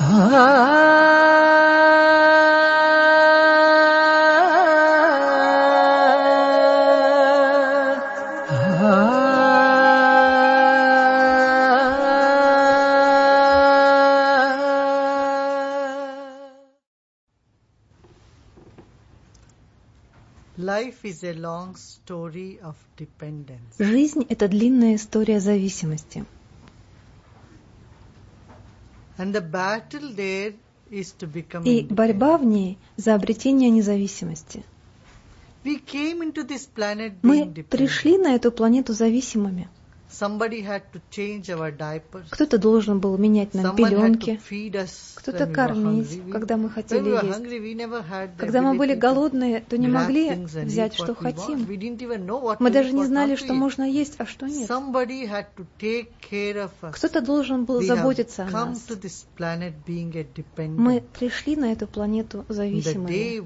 Жизнь — это длинная история зависимости. И борьба в ней за обретение независимости. Мы пришли на эту планету зависимыми. Кто-то должен был менять нам пеленки, кто-то кормить, когда мы хотели есть. Когда мы были голодные, то не могли взять, что хотим. Мы даже не знали, что можно есть, а что нет. Кто-то должен был заботиться о нас. Мы пришли на эту планету зависимыми.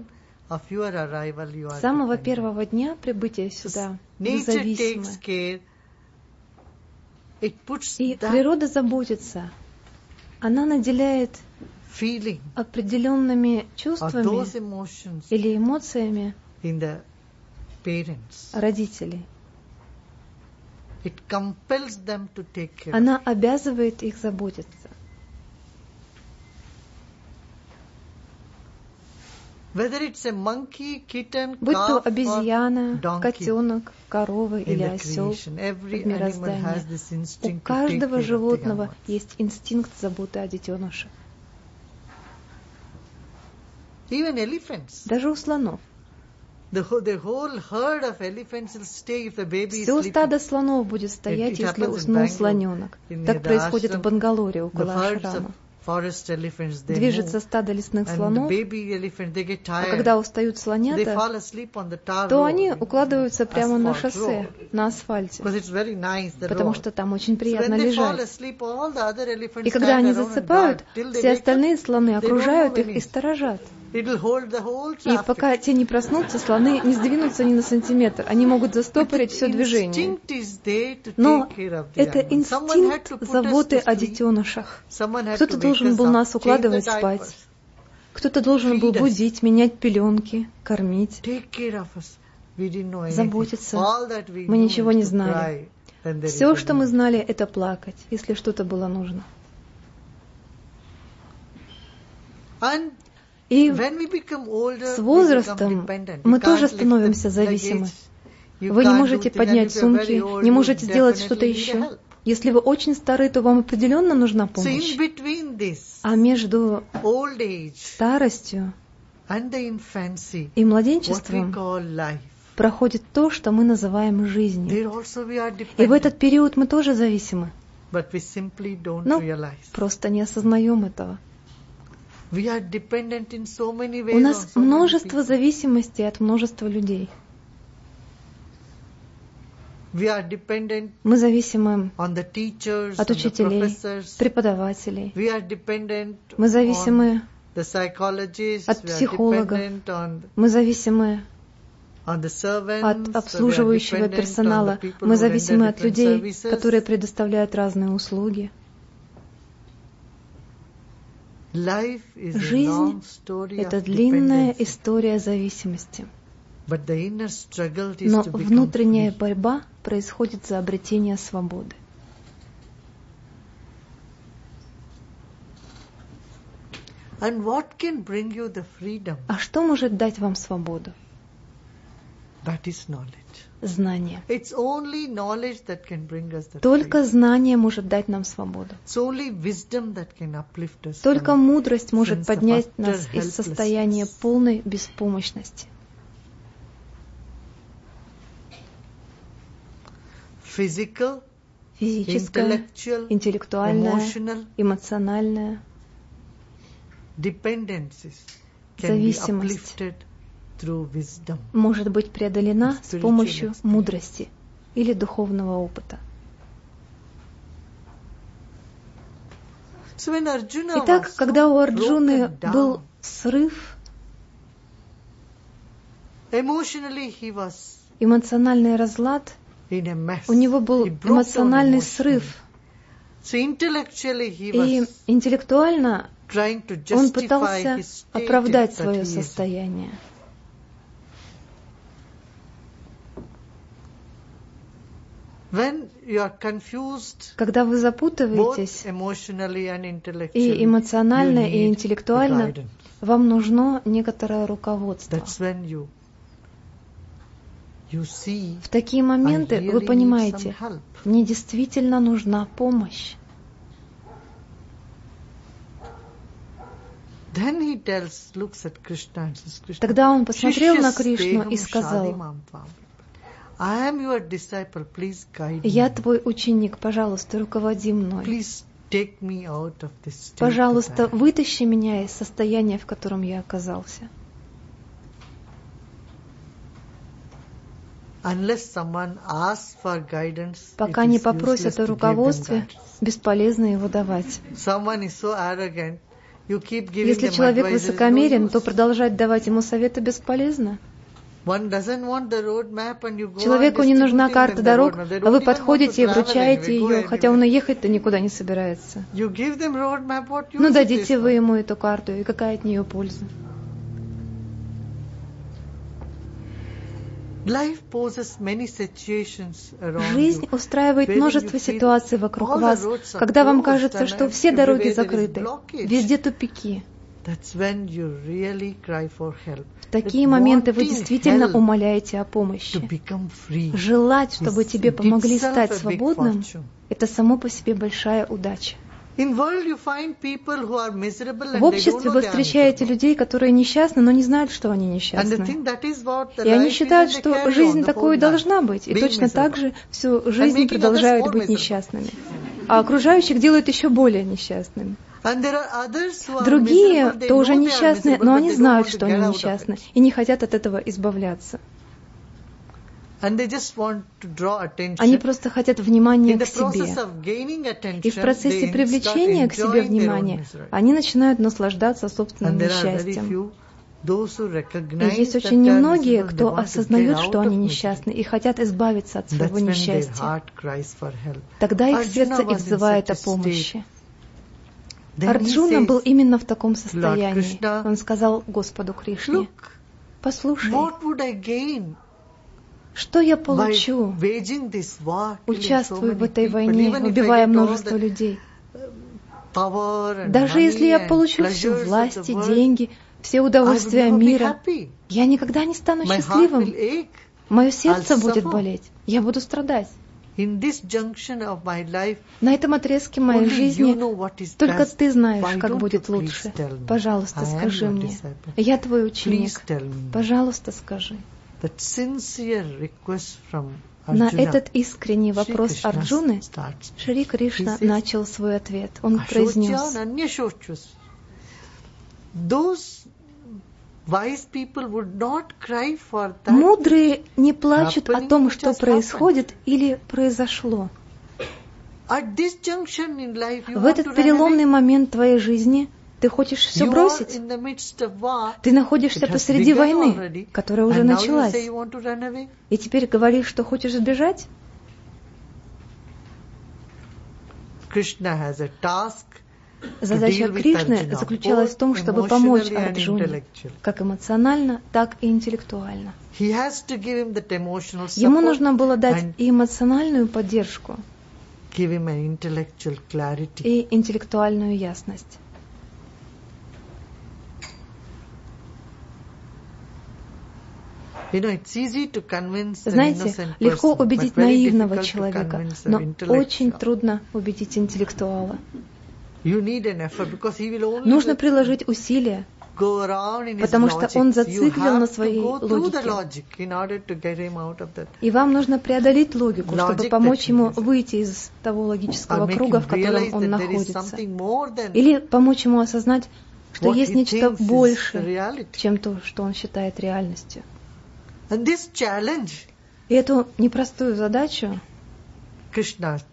С самого первого дня прибытия сюда вы зависимы. И природа заботится. Она наделяет определенными чувствами или эмоциями родителей. Она обязывает их заботиться. Будь то обезьяна, котенок, корова или осел в мироздании, у каждого животного есть инстинкт заботы о детеныше. Даже у слонов. Все стадо слонов будет стоять, если уснул слоненок. Так происходит в Бангалоре, около ашрама. Движется стадо лесных слонов, а когда устают слонята, то они укладываются прямо на шоссе, на асфальте, потому что там очень приятно лежать. И когда они засыпают, все остальные слоны окружают их и сторожат. И пока те не проснутся, слоны не сдвинутся ни на сантиметр. Они могут застопорить все движение. Но это инстинкт заботы о детенышах. Кто-то должен был нас укладывать спать. Кто-то должен был будить, менять пеленки, кормить, заботиться. Мы ничего не знали. Все, что мы знали, это плакать, если что-то было нужно. И с возрастом мы тоже становимся зависимы. Вы не можете поднять сумки, не можете сделать что-то еще. Если вы очень стары, то вам определенно нужна помощь. А между старостью и младенчеством проходит то, что мы называем жизнью. И в этот период мы тоже зависимы. Но просто не осознаем этого. У нас множество зависимостей от множества людей. Мы зависимы от учителей, преподавателей. Мы зависимы от психологов. Мы зависимы от обслуживающего персонала. Мы зависимы от людей, которые предоставляют разные услуги. Жизнь — это длинная история зависимости. Но внутренняя борьба происходит за обретение свободы. А что может дать вам свободу? Знание. Только знание может дать нам свободу. Только мудрость может поднять нас из состояния полной беспомощности. Физическое, интеллектуальное, эмоциональное. Зависимость может быть преодолена с помощью мудрости или духовного опыта. Итак, когда у Арджуны был срыв, эмоциональный разлад, у него был эмоциональный срыв, И интеллектуально он пытался оправдать свое состояние. Когда вы запутываетесь и эмоционально, и интеллектуально, вам нужно некоторое руководство. В такие моменты вы понимаете, мне действительно нужна помощь. Тогда он посмотрел на Кришну и сказал: «Я твой ученик, пожалуйста, руководи мной. Пожалуйста, вытащи меня из состояния, в котором я оказался». Пока не попросят о руководстве, бесполезно его давать. Если человек высокомерен, то продолжать давать ему советы бесполезно. Человеку не нужна карта дорог, а вы подходите и вручаете ее, хотя он и ехать-то никуда не собирается. Ну, дадите вы ему эту карту, и какая от нее польза? Жизнь устраивает множество ситуаций вокруг вас, когда вам кажется, что все дороги закрыты, везде тупики. В такие моменты вы действительно умоляете о помощи. Желать, чтобы тебе помогли стать свободным, это само по себе большая удача. В обществе вы встречаете людей, которые несчастны, но не знают, что они несчастны. И они считают, что жизнь такой должна быть, и точно так же всю жизнь продолжают быть несчастными. А окружающих делают еще более несчастными. Другие тоже несчастны, но они знают, что они несчастны, и не хотят от этого избавляться. Они просто хотят внимания к себе. И в процессе привлечения к себе внимания они начинают наслаждаться собственным несчастьем. И есть очень немногие, кто осознают, что они несчастны, и хотят избавиться от своего несчастья. Тогда их сердце и взывает о помощи. Арджуна был именно в таком состоянии. Он сказал Господу Кришне: «Послушай, что я получу, участвуя в этой войне, убивая множество людей? Даже если я получу всю власть и деньги, все удовольствия мира, я никогда не стану счастливым. Мое сердце будет болеть, я буду страдать. На этом отрезке моей жизни только ты знаешь, как будет лучше. Пожалуйста, скажи мне. Я твой ученик. Пожалуйста, скажи». На этот искренний вопрос Арджуны Шри Кришна начал свой ответ. Он произнес: «Мудрые не плачут о том, что происходит или произошло. В этот переломный момент твоей жизни ты хочешь все бросить. Ты находишься посреди войны, которая уже началась. И теперь говоришь, что хочешь сбежать? Задача Кришны заключалась в том, чтобы помочь Арджуне, как эмоционально, так и интеллектуально. Ему нужно было дать и эмоциональную поддержку, и интеллектуальную ясность. Знаете, легко убедить наивного человека, но очень трудно убедить интеллектуала. Нужно приложить усилия, потому что он зациклен на своей логике. И вам нужно преодолеть логику, чтобы помочь ему выйти из того логического круга, в котором он находится. Или помочь ему осознать, что есть нечто большее, чем то, что он считает реальностью. И эту непростую задачу Кришна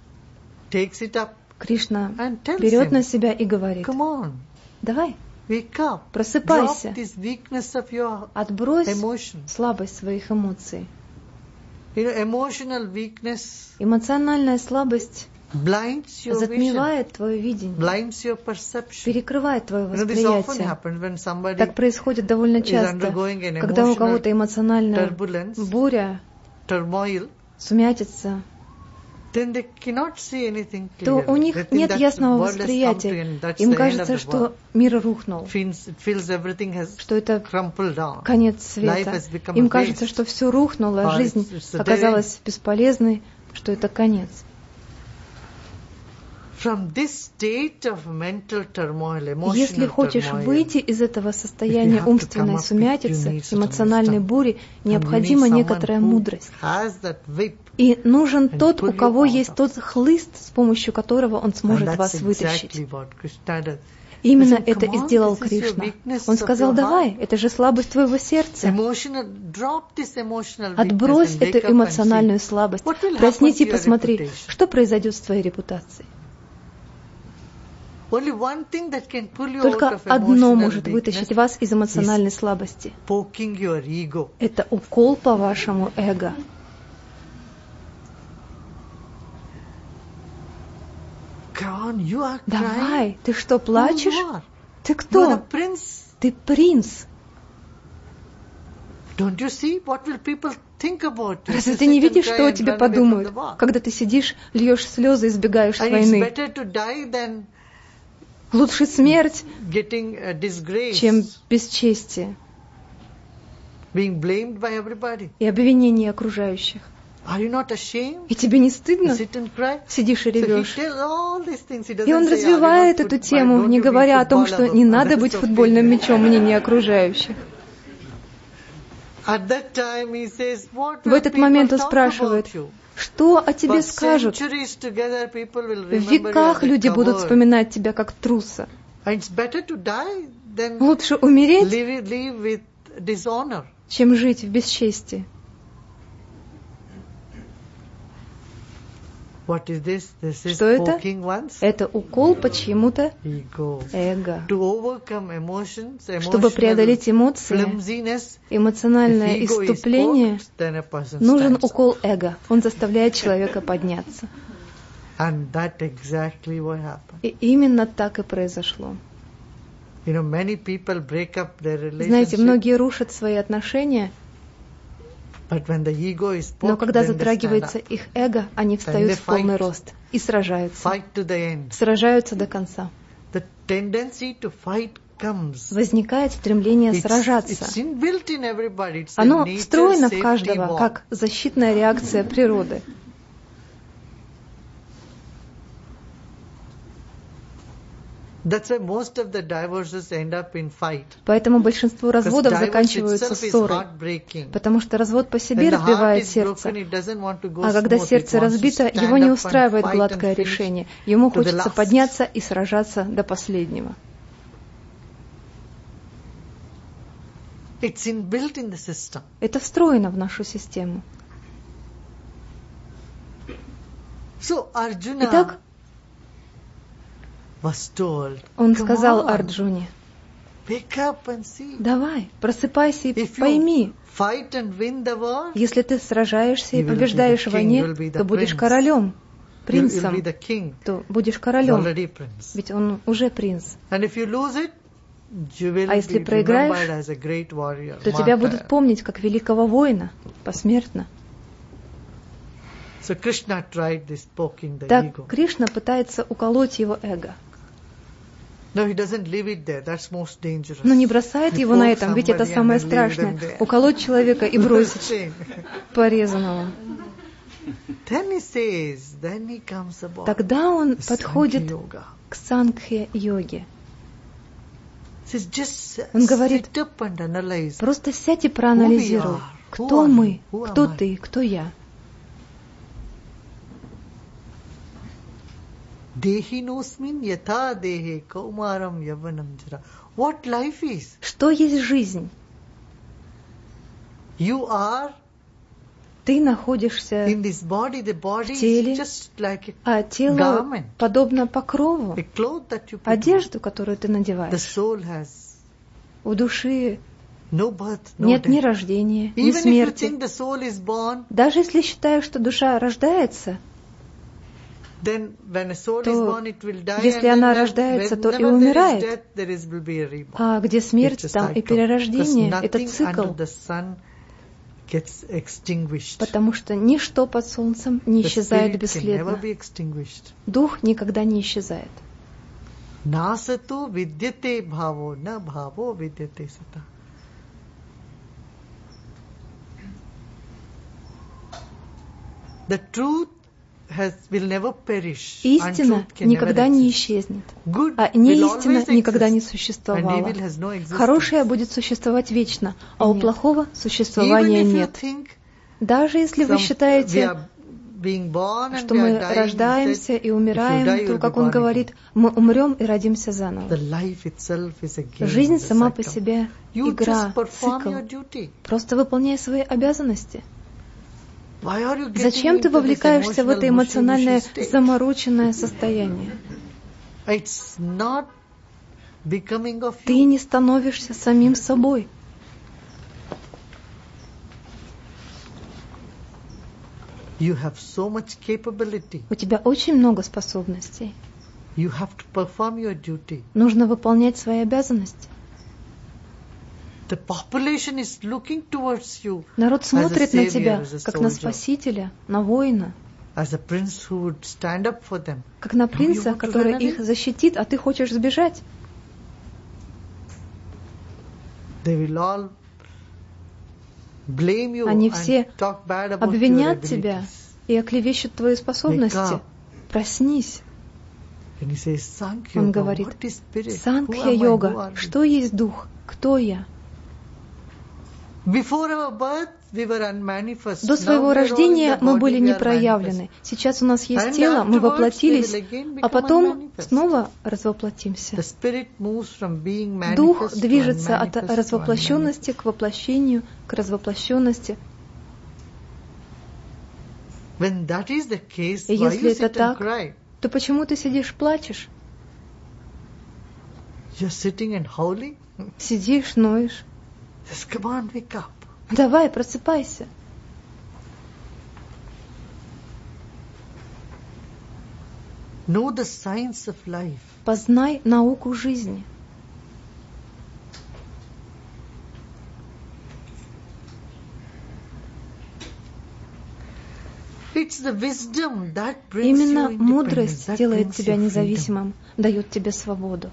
берет на себя и говорит: давай, просыпайся, отбрось слабость своих эмоций. Эмоциональная слабость затмевает твое видение, перекрывает твое восприятие. Так происходит довольно часто, когда у кого-то эмоциональная буря, сумятица, то у них нет ясного восприятия. Им кажется, что мир рухнул, что это конец света. Им кажется, что все рухнуло, жизнь оказалась бесполезной, что это конец. Если хочешь выйти из этого состояния умственной сумятицы, эмоциональной бури, необходима некоторая мудрость. И нужен тот, у кого есть тот хлыст, с помощью которого он сможет вас вытащить. Именно это и сделал Кришна. Он сказал: давай, это же слабость твоего сердца. Отбрось эту эмоциональную слабость. Проснись и посмотри, что произойдет с твоей репутацией. Только одно может вытащить вас из эмоциональной слабости. Это укол по вашему эго. Давай, ты что, плачешь? Ты кто? Ты принц. Разве ты не видишь, что о тебе подумают, когда ты сидишь, льешь слезы и избегаешь войны? Лучше смерть, чем бесчестие и обвинение окружающих. И тебе не стыдно? Сидишь и ревешь. И он развивает эту тему, не говоря о том, что не надо быть футбольным мячом мнений окружающих. В этот момент он спрашивает: что о тебе скажут? В веках люди будут вспоминать тебя как труса. Лучше умереть, чем жить в бесчестии. Что это? Это укол по чьему-то эго. Чтобы преодолеть эмоции, эмоциональное исступление, нужен укол эго. Он заставляет человека подняться. И именно так и произошло. Знаете, многие рушат свои отношения, но когда затрагивается их эго, они встают в полный рост и сражаются. Сражаются до конца. Возникает стремление сражаться. Оно встроено в каждого, как защитная реакция природы. Поэтому большинство разводов заканчиваются ссорой, потому что развод по себе разбивает сердце, а когда сердце разбито, его не устраивает гладкое решение, ему хочется подняться и сражаться до последнего. Это встроено в нашу систему. Итак, он сказал Арджуне: давай, просыпайся и пойми, если ты сражаешься и побеждаешь в войне, то будешь королем, принцем, то будешь королем, ведь он уже принц. А если проиграешь, то тебя будут помнить как великого воина, посмертно. Так Кришна пытается уколоть его эго. Но не бросает его на этом, ведь это самое страшное. Уколоть человека и бросить порезанного. Тогда он подходит к Санкхья-йоге. Он говорит: просто сядь и проанализируй, кто мы, кто ты, кто я. What life is? Что есть жизнь? Ты находишься в теле, а тело подобно покрову, одежду, которую ты надеваешь. У души нет ни рождения, ни смерти. Даже если считаешь, что душа рождается, если она рождается, то и умирает. А где смерть, там и перерождение. Это цикл. Потому что ничто под солнцем не исчезает бесследно. Дух никогда не исчезает. Истина никогда не исчезнет, а неистина никогда не существовала. Хорошее будет существовать вечно, а у плохого существования нет. Даже если вы считаете, что мы рождаемся и умираем, то, как он говорит, мы умрем и родимся заново. Жизнь сама по себе игра, цикл. Просто выполняй свои обязанности. Зачем ты вовлекаешься в это эмоциональное замороченное состояние? Ты не становишься самим собой. У тебя очень много способностей. Нужно выполнять свои обязанности. Народ смотрит на тебя, как на спасителя, на воина, как на принца, который их защитит, а ты хочешь сбежать. Они все обвинят тебя и оклевещут твои способности. Проснись. Он говорит, Санкхья-йога, что есть дух? Кто я? До своего рождения мы были не проявлены. Сейчас у нас есть тело, мы воплотились, а потом снова развоплотимся. Дух движется от развоплощенности к воплощению, к развоплощенности. И если это так, то почему ты сидишь, плачешь? Сидишь, ноешь. Давай, просыпайся. Познай науку жизни. Именно мудрость делает тебя независимым, дает тебе свободу.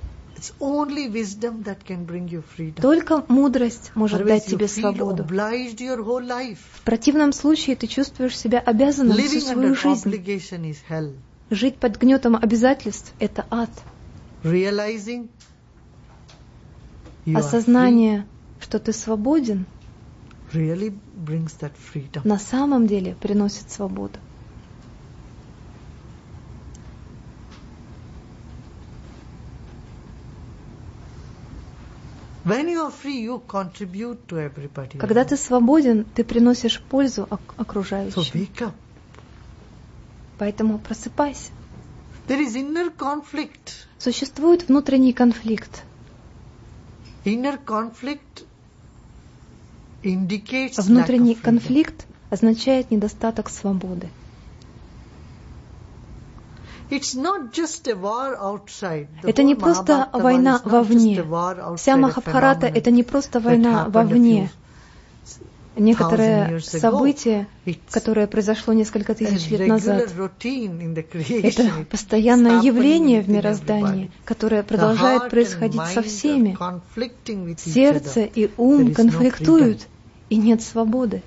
Только мудрость может дать тебе свободу. В противном случае ты чувствуешь себя обязанным всю свою жизнь. Жить под гнетом обязательств — это ад. Осознание, что ты свободен, на самом деле приносит свободу. Когда ты свободен, ты приносишь пользу окружающим. Поэтому просыпайся. Существует внутренний конфликт. Внутренний конфликт означает недостаток свободы. Это не просто война вовне. Вся Махабхарата — это не просто война вовне. Некоторое событие, которое произошло несколько тысяч лет назад, это постоянное явление в мироздании, которое продолжает происходить со всеми. Сердце и ум конфликтуют, и нет свободы.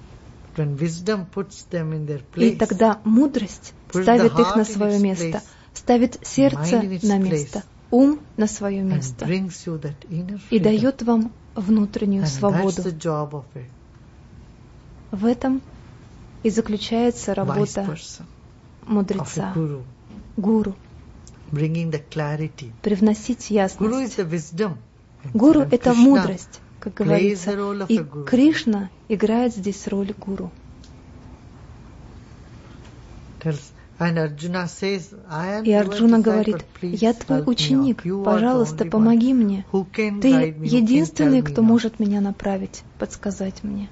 И тогда мудрость ставит их на свое место, ставит сердце на место, ум на свое место и дает вам внутреннюю свободу. В этом и заключается работа мудреца, гуру, привносить ясность. Гуру — это мудрость, как говорится, и Кришна играет здесь роль гуру. И Арджуна говорит, я твой ученик, пожалуйста, помоги мне. Ты единственный, кто может меня направить, подсказать мне.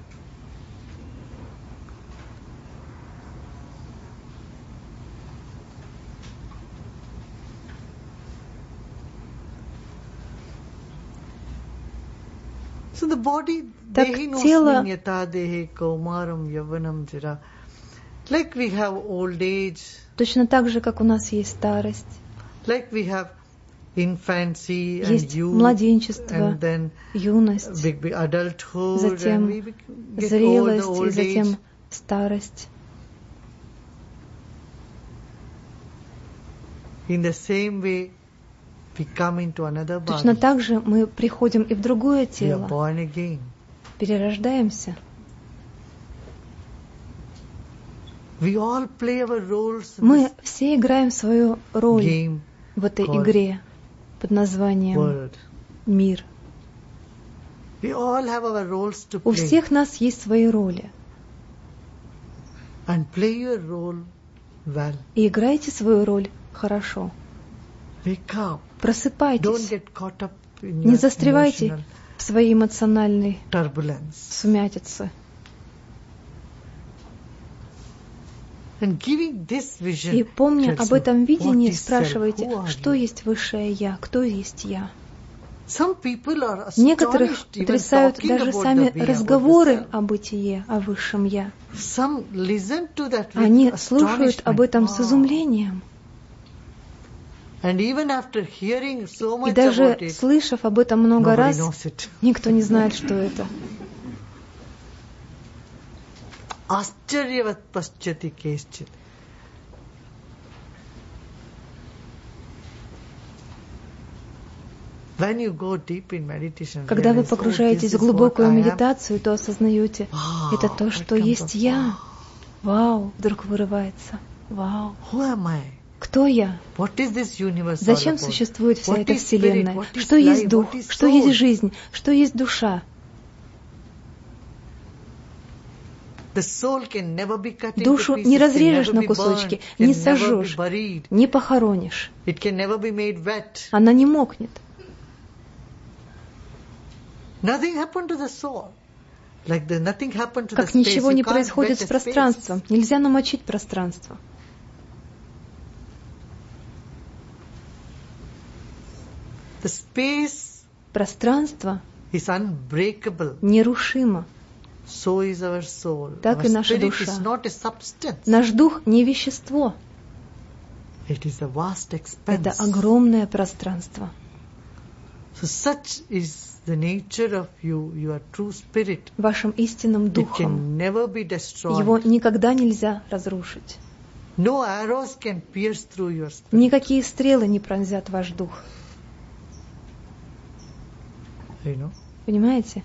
Так тело, точно так же, как у нас есть старость, есть младенчество, юность, затем зрелость и затем старость. Точно так же мы приходим и в другое тело, перерождаемся. Мы все играем свою роль в этой игре под названием «Мир». У всех нас есть свои роли. И играйте свою роль хорошо. Просыпайтесь. Не застревайте в своей эмоциональной сумятице. И помня об этом видении, спрашивайте, что есть Высшее Я, кто есть Я. Некоторых потрясают даже сами разговоры о бытие, о Высшем Я. Они слушают об этом с изумлением. И даже слышав об этом много раз, никто не знает, что это. Когда вы погружаетесь в глубокую медитацию, то осознаете, это то, что есть Я. Вау, вдруг вырывается. Вау. Кто я? Зачем существует вся эта Вселенная? Что есть Дух? Что есть жизнь? Что есть душа? Душу не разрежешь на кусочки, не сожжешь, не похоронишь. Она не мокнет. Как ничего не происходит с пространством. Нельзя намочить пространство. Пространство нерушимо. Так и наша душа. Наш дух не вещество. Это огромное пространство. Вашим истинным духом. Его никогда нельзя разрушить. Никакие стрелы не пронзят ваш дух. Понимаете?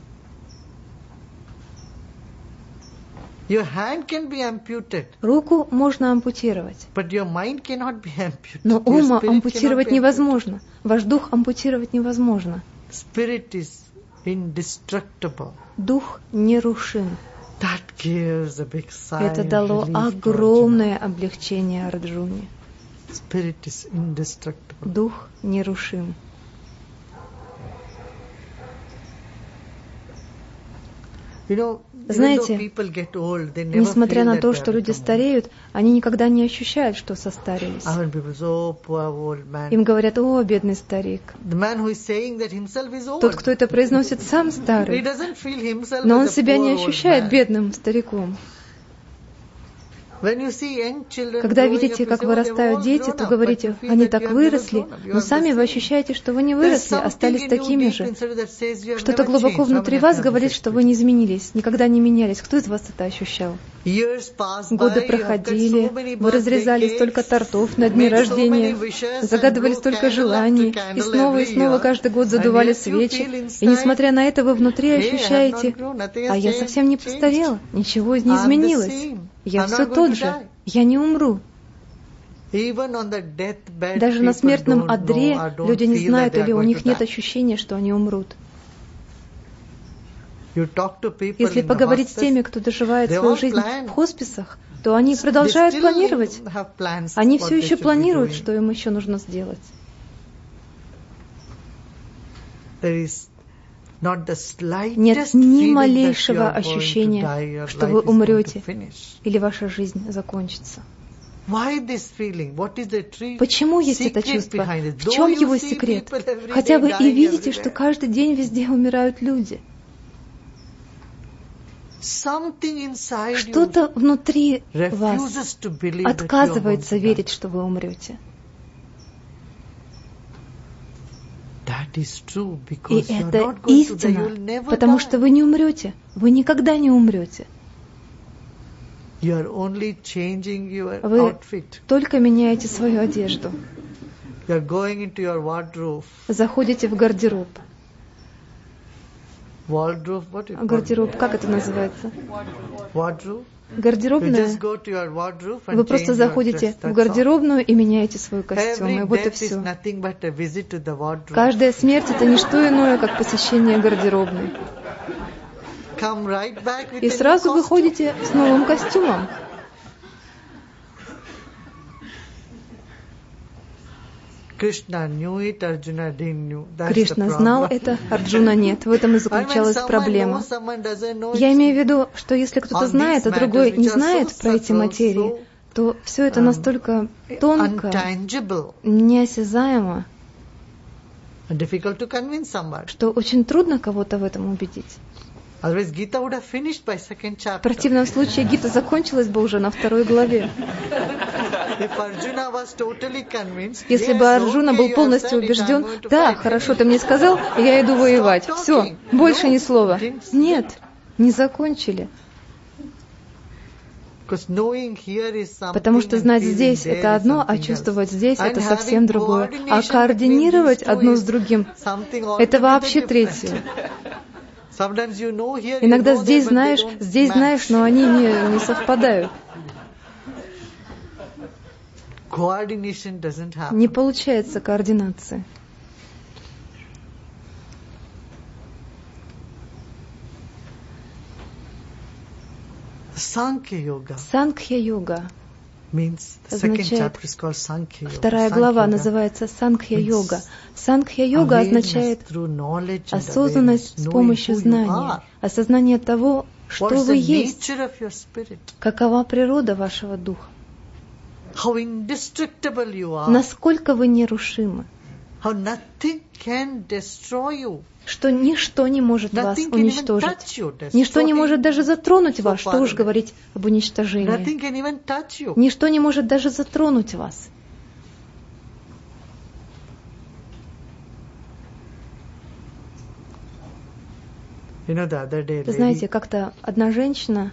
Руку можно ампутировать, но ум ампутировать невозможно. Ваш дух ампутировать невозможно. Дух нерушим. Это дало огромное облегчение Арджуне. Дух нерушим. Знаете, несмотря на то, что люди стареют, они никогда не ощущают, что состарились. Им говорят: «О, бедный старик». Тот, кто это произносит, сам старый, но он себя не ощущает бедным стариком. Когда видите, как вырастают дети, то говорите: они так выросли, но сами вы ощущаете, что вы не выросли, остались такими же. Что-то глубоко внутри вас говорит, что вы не изменились, никогда не менялись. Кто из вас это ощущал? Годы проходили, вы разрезали столько тортов на дни рождения, загадывали столько желаний, и снова каждый год задували свечи. И несмотря на это, вы внутри ощущаете: а я совсем не постарела, ничего не изменилось. Я все тот же, я не умру. Даже на смертном одре люди не знают или у них нет ощущения, что они умрут. Если поговорить с теми, кто доживает свою жизнь в хосписах, то они продолжают планировать. Они все еще планируют, что им еще нужно сделать. Нет ни малейшего ощущения, что вы умрете или ваша жизнь закончится. Почему есть это чувство? В чем его секрет? Хотя вы и видите, что каждый день везде умирают люди. Что-то внутри вас отказывается верить, что вы умрете. И это истина, потому что вы не умрете. Вы никогда не умрете. Вы только меняете свою одежду. Заходите в гардероб. Гардероб, как это называется? Гардеробная. Вы просто заходите в гардеробную и меняете свой костюм, и вот и все. Каждая смерть — это не что иное, как посещение гардеробной. И сразу выходите с новым костюмом. Кришна знал это, Арджуна нет. В этом и заключалась проблема. Я имею в виду, что если кто-то знает, а другой не знает про эти материи, то все это настолько тонко, неосязаемо, что очень трудно кого-то в этом убедить. В противном случае Гита закончилась бы уже на 2 главе. Если бы Арджуна был полностью убежден, да, хорошо, ты мне сказал, я иду воевать. Все, больше ни слова. Нет, не закончили. Потому что знать здесь — это одно, а чувствовать здесь — это совсем другое. А координировать одно с другим — это вообще третье. Иногда здесь знаешь, но они не совпадают. Не получается координация. Санкхья-йога означает, 2 глава называется Санкхья-йога. Санкхья-йога означает осознанность с помощью знания, осознание того, что вы есть, какова природа вашего духа, насколько вы нерушимы, что ничто не может вас уничтожить. Ничто не может даже затронуть вас, что уж говорить об уничтожении. Ничто не может даже затронуть вас. Знаете, как-то одна женщина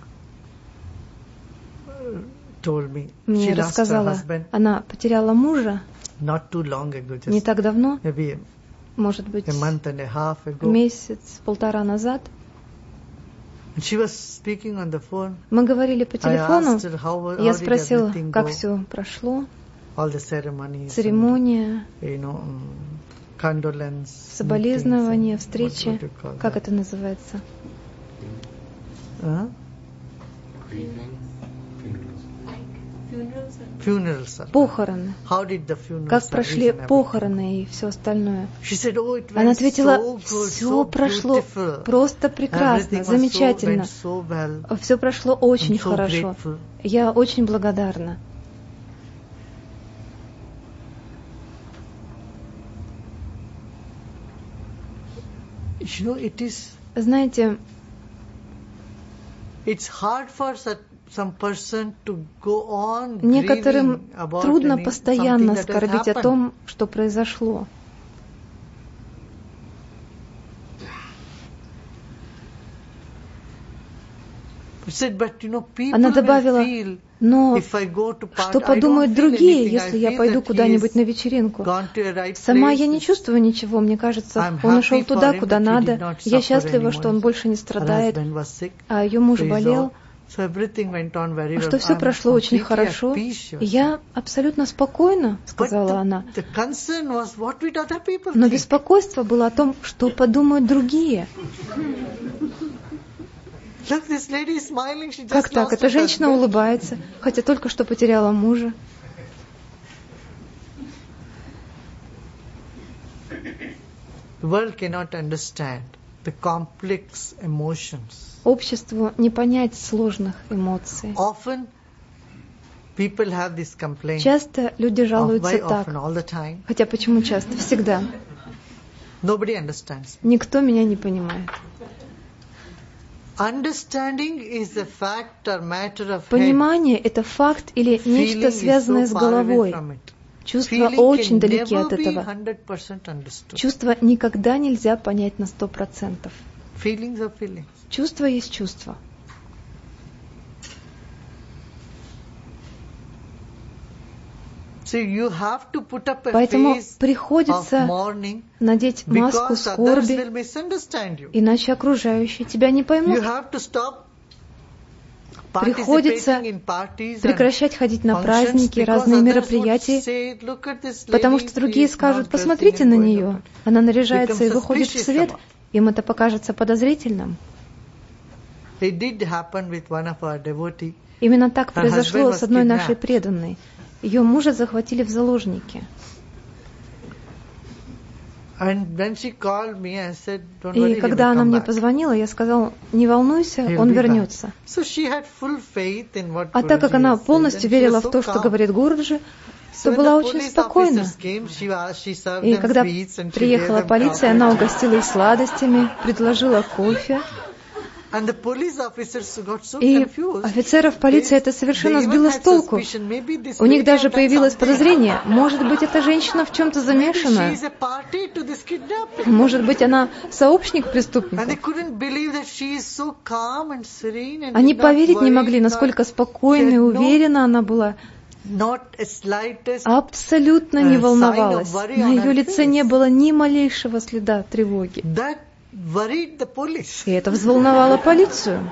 мне рассказала, она потеряла мужа не так давно, может быть, месяц, 1.5 назад. Мы говорили по телефону, я спросила, как все прошло, церемония, соболезнования, встречи, как это называется? Похороны. Как прошли похороны и все остальное. Она ответила, все прошло просто прекрасно, замечательно. Все прошло очень хорошо. Я очень благодарна. Знаете, некоторым трудно постоянно скорбить о том, что произошло. Она добавила, но что подумают другие, если я пойду куда-нибудь на вечеринку? Сама я не чувствую ничего, мне кажется, он ушел туда, куда надо. Я счастлива, что он больше не страдает, а ее муж болел. Что все прошло очень хорошо. Я абсолютно спокойна, сказала она. Но беспокойство было о том, что подумают другие. Как так? Эта женщина улыбается, хотя только что потеряла мужа. Обществу не понять сложных эмоций. Часто люди жалуются так. Хотя почему часто? Всегда. Никто меня не понимает. Понимание — это факт или нечто, связанное с головой. Чувства очень далеки от этого. Чувства никогда нельзя понять на 100%. Чувство есть чувство. Поэтому приходится надеть маску скорби, иначе окружающие тебя не поймут. Приходится прекращать ходить на праздники, разные мероприятия, потому что другие скажут: посмотрите на нее, она наряжается и выходит в свет. Им это покажется подозрительным. Именно так произошло с одной нашей преданной. Ее мужа захватили в заложники. И когда она мне позвонила, я сказал: не волнуйся, он вернется. А так как она полностью верила в то, что говорит Гуруджи, то была очень спокойна. И когда приехала полиция, она угостила их сладостями, предложила кофе. И офицеров полиции это совершенно сбило с толку. У них даже появилось подозрение: может быть, эта женщина в чем-то замешана. Может быть, она сообщник преступников. Они поверить не могли, насколько спокойна и уверена она была. Абсолютно не волновалась. На ее лице не было ни малейшего следа тревоги. И это взволновало полицию.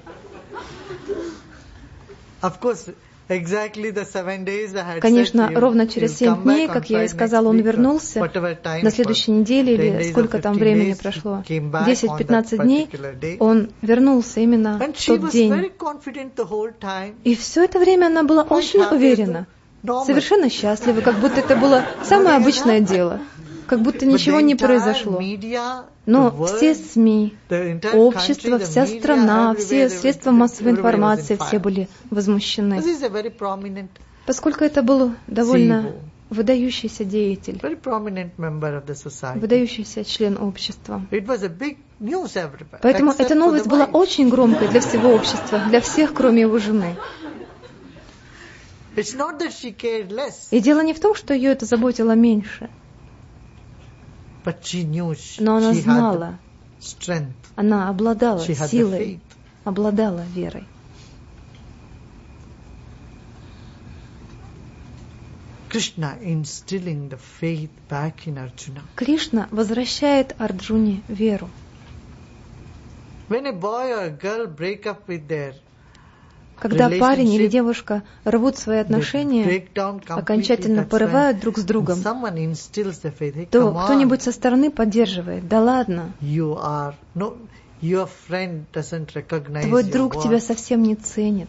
Конечно, ровно через 7 дней, как я и сказала, он вернулся. На следующей неделе, или сколько там времени прошло, 10-15 дней, он вернулся именно в тот день. И все это время она была очень уверена, совершенно счастлива, как будто это было самое обычное дело. Как будто ничего не произошло. Но все СМИ, общество, вся страна, все средства массовой информации, все были возмущены. Поскольку это был довольно выдающийся деятель, выдающийся член общества. Поэтому эта новость была очень громкой для всего общества, для всех, кроме его жены. И дело не в том, что ее это заботило меньше. Но она знала, она обладала силой, обладала верой. Кришна возвращает Арджуне веру. Когда парень или девушка рвут свои отношения, окончательно порывают друг с другом, то кто-нибудь со стороны поддерживает. Да ладно. Твой друг тебя совсем не ценит.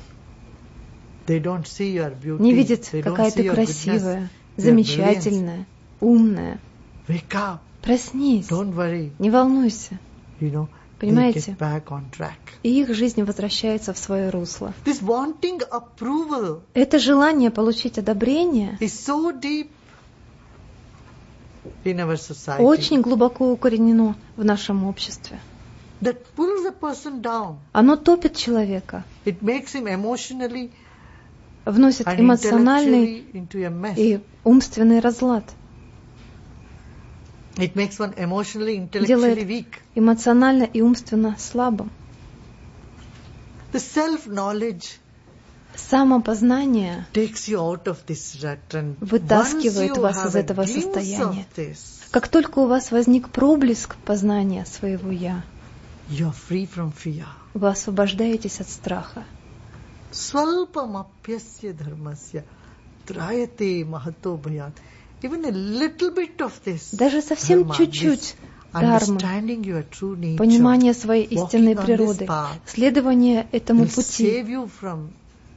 Не видит, какая ты красивая, замечательная, умная. Проснись, не волнуйся. Понимаете? И их жизнь возвращается в свое русло. Это желание получить одобрение очень глубоко укоренено в нашем обществе. Оно топит человека, вносит эмоциональный и умственный разлад. Делает эмоционально и умственно слабым. Самопознание вытаскивает вас из этого состояния. Как только у вас возник проблеск познания своего «я», вы освобождаетесь от страха. Даже совсем чуть-чуть дхармы, понимание своей истинной природы, следование этому пути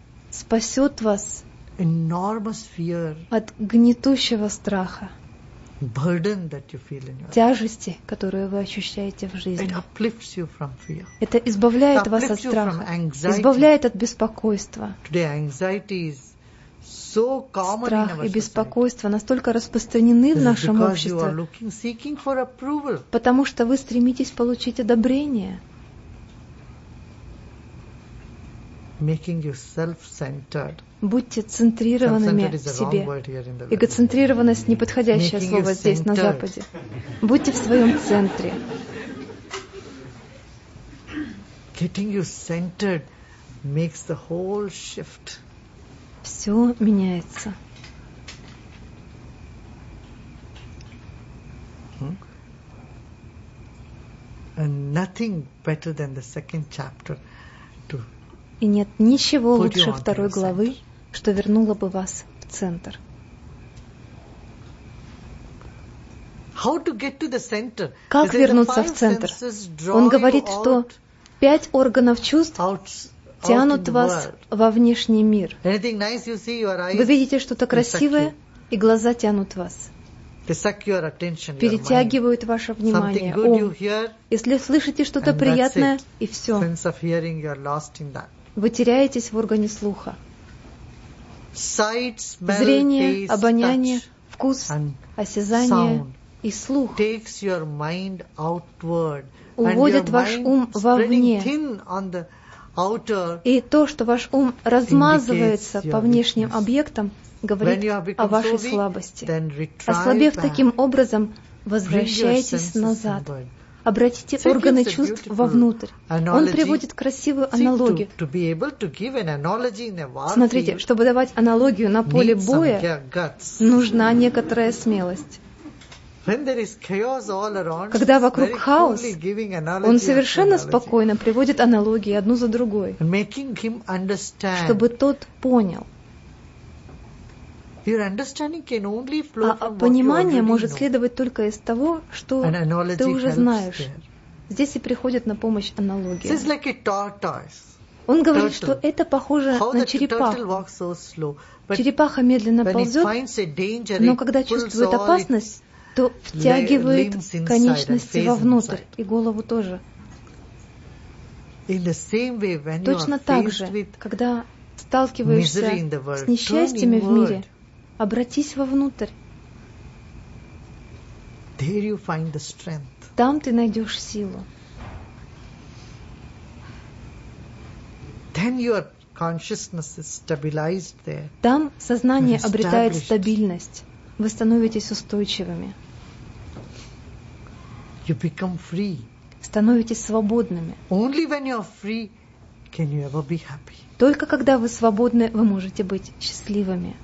спасет вас от гнетущего страха. тяжести, которую вы ощущаете в жизни. Это избавляет вас от страха, избавляет от беспокойства. Страх и беспокойство настолько распространены в нашем обществе, потому что вы стремитесь получить одобрение. Будьте центрированными в себе. Эгоцентрированность — неподходящее слово здесь, на Западе. Будьте в своем центре. Все меняется. И нет ничего лучше второй главы, что вернуло бы вас в центр. Как вернуться в центр? Он говорит, что 5 органов чувств тянут вас во внешний мир. Вы видите что-то красивое, и глаза тянут вас. Перетягивают ваше внимание, ум. Если слышите что-то приятное, и все. Вы теряетесь в органе слуха. Зрение, обоняние, вкус, осязание и слух уводят ваш ум вовне. И то, что ваш ум размазывается по внешним объектам, говорит о вашей слабости. Ослабев таким образом, возвращайтесь назад. Обратите органы чувств вовнутрь. Он приводит красивую аналогию. Смотрите, чтобы давать аналогию на поле боя, нужна некоторая смелость. Когда вокруг хаос, он совершенно спокойно приводит аналогии одну за другой, чтобы тот понял. А понимание может следовать только из того, что ты уже знаешь. Здесь и приходит на помощь аналогия. Он говорит, что это похоже на черепаху. Черепаха медленно ползет, но когда чувствует опасность, то втягивает конечности вовнутрь, и голову тоже. Точно так же, когда сталкиваешься с несчастьями в мире, обратись вовнутрь. Там ты найдешь силу. Там сознание обретает стабильность. Вы становитесь устойчивыми. Становитесь свободными. Только когда вы свободны, вы можете быть счастливыми.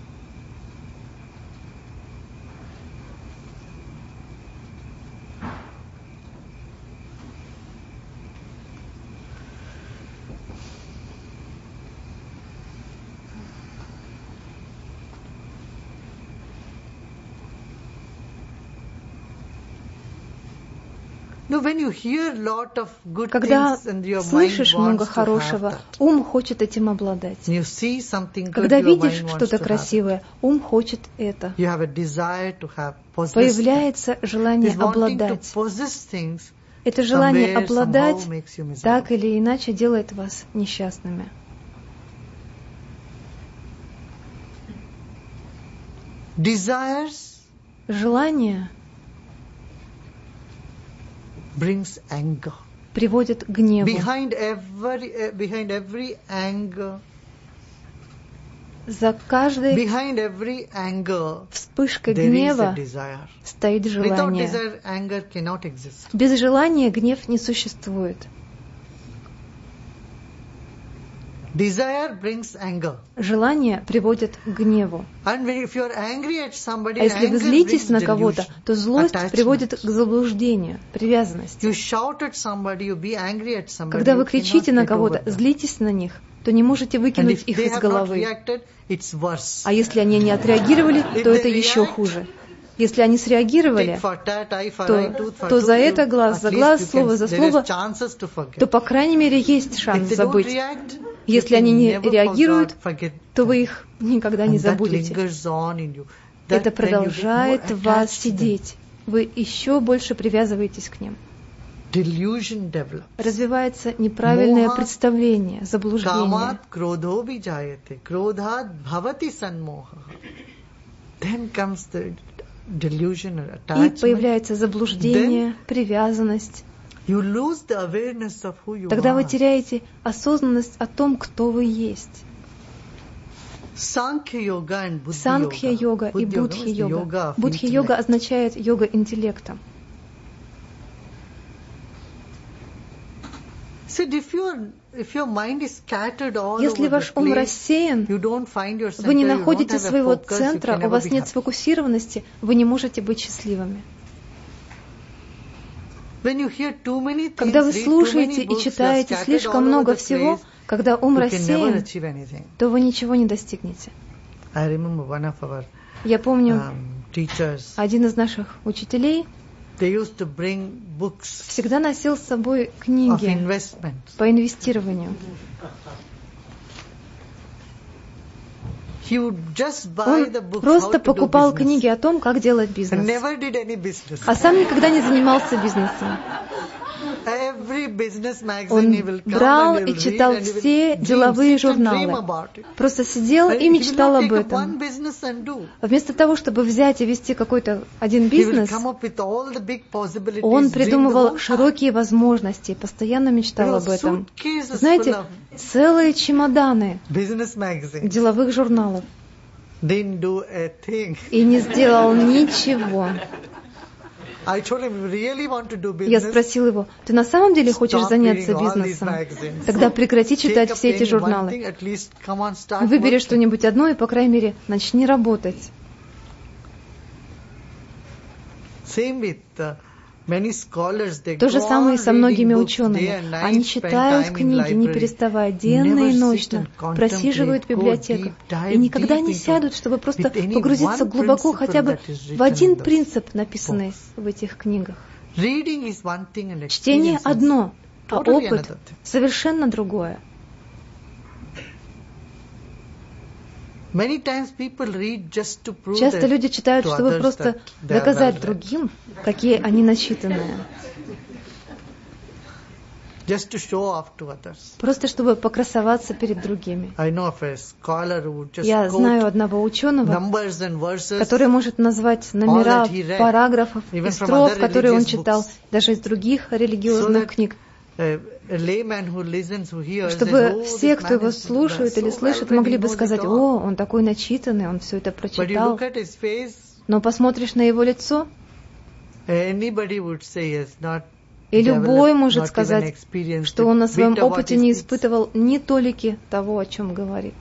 Когда слышишь много хорошего, ум хочет этим обладать. Когда видишь что-то красивое, ум хочет это. Появляется желание обладать. Это желание обладать так или иначе делает вас несчастными. Желание приводит к гневу. За каждой вспышкой гнева стоит желание. Без желания гнев не существует. Желание приводит к гневу. А если вы злитесь на кого-то, то злость приводит к заблуждению, привязанности. Когда вы кричите на кого-то, злитесь на них, то не можете выкинуть их из головы. А если они не отреагировали, то это еще хуже. Если они среагировали, то за это глаз за глаз, слово за слово, то, по крайней мере, есть шанс забыть. Если они не реагируют, то вы их никогда не забудете. это продолжает в вас сидеть. Вы еще больше привязываетесь к ним. Развивается неправильное представление, заблуждение. И появляется заблуждение, привязанность. Тогда вы теряете осознанность о том, кто вы есть. Санкхья-йога и будхи-йога. Будхи-йога означает йога интеллекта. Если ваш ум рассеян, вы не находите своего центра, у вас нет сфокусированности, вы не можете быть счастливыми. Когда вы слушаете и читаете слишком много всего, когда ум рассеян, то вы ничего не достигнете. Я помню, один из наших учителей всегда носил с собой книги по инвестированию. Он просто покупал книги о том, как делать бизнес, а сам никогда не занимался бизнесом. Он брал и читал все деловые журналы, просто сидел и мечтал об этом. Вместо того, чтобы взять и вести какой-то один бизнес, он придумывал широкие возможности, постоянно мечтал об этом. Знаете, целые чемоданы деловых журналов. И не сделал ничего. Я спросил его: ты на самом деле хочешь заняться бизнесом? Тогда прекрати читать все эти журналы. Выбери что-нибудь одно и, по крайней мере, начни работать. То же самое и со многими учеными. Они читают книги, не переставая, денно и ночно, просиживают в библиотеках и никогда не сядут, чтобы просто погрузиться глубоко хотя бы в один принцип, написанный в этих книгах. Чтение одно, а опыт совершенно другое. Часто люди читают, чтобы просто доказать другим, какие они начитанные. Просто чтобы покрасоваться перед другими. Я знаю одного ученого, который может назвать номера параграфов и строф, которые он читал, даже из других религиозных книг. Чтобы все, кто его слушают или слышит, могли бы сказать: о, он такой начитанный, он все это прочитал. Но посмотришь на его лицо, и любой может сказать, что он на своем опыте не испытывал ни толики того, о чем говорит.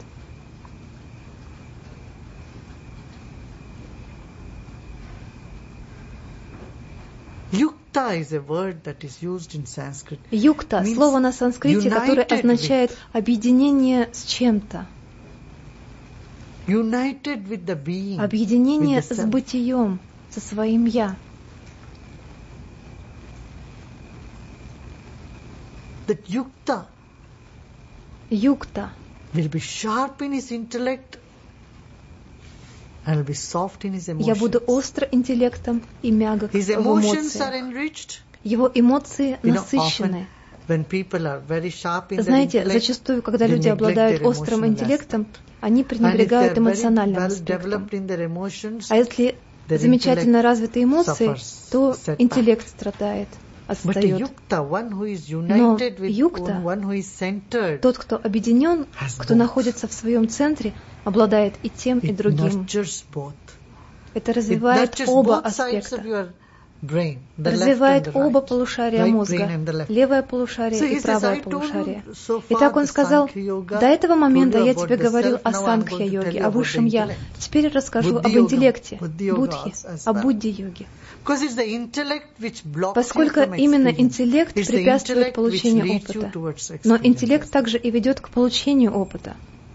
Юкта — слово на санскрите, которое означает объединение с чем-то. Объединение с бытием, со своим «я». Юкта Я буду остр интеллектом и мягок в эмоциях. Его эмоции насыщены. Знаете, зачастую, когда люди обладают острым интеллектом, они пренебрегают эмоциональным аспектом. А если замечательно развиты эмоции, то интеллект страдает, отстает. Но юкта, тот, кто объединен, кто находится в своем центре, обладает и тем, и другим. Это развивает оба аспекта. Развивает оба полушария мозга, левое полушарие и правое полушарие. Итак, он сказал: до этого момента я тебе говорил о санкхья-йоге, о высшем я. Теперь расскажу об интеллекте, будхи, о будди-йоге. Поскольку именно интеллект препятствует получению опыта, но интеллект также и ведет к получению опыта.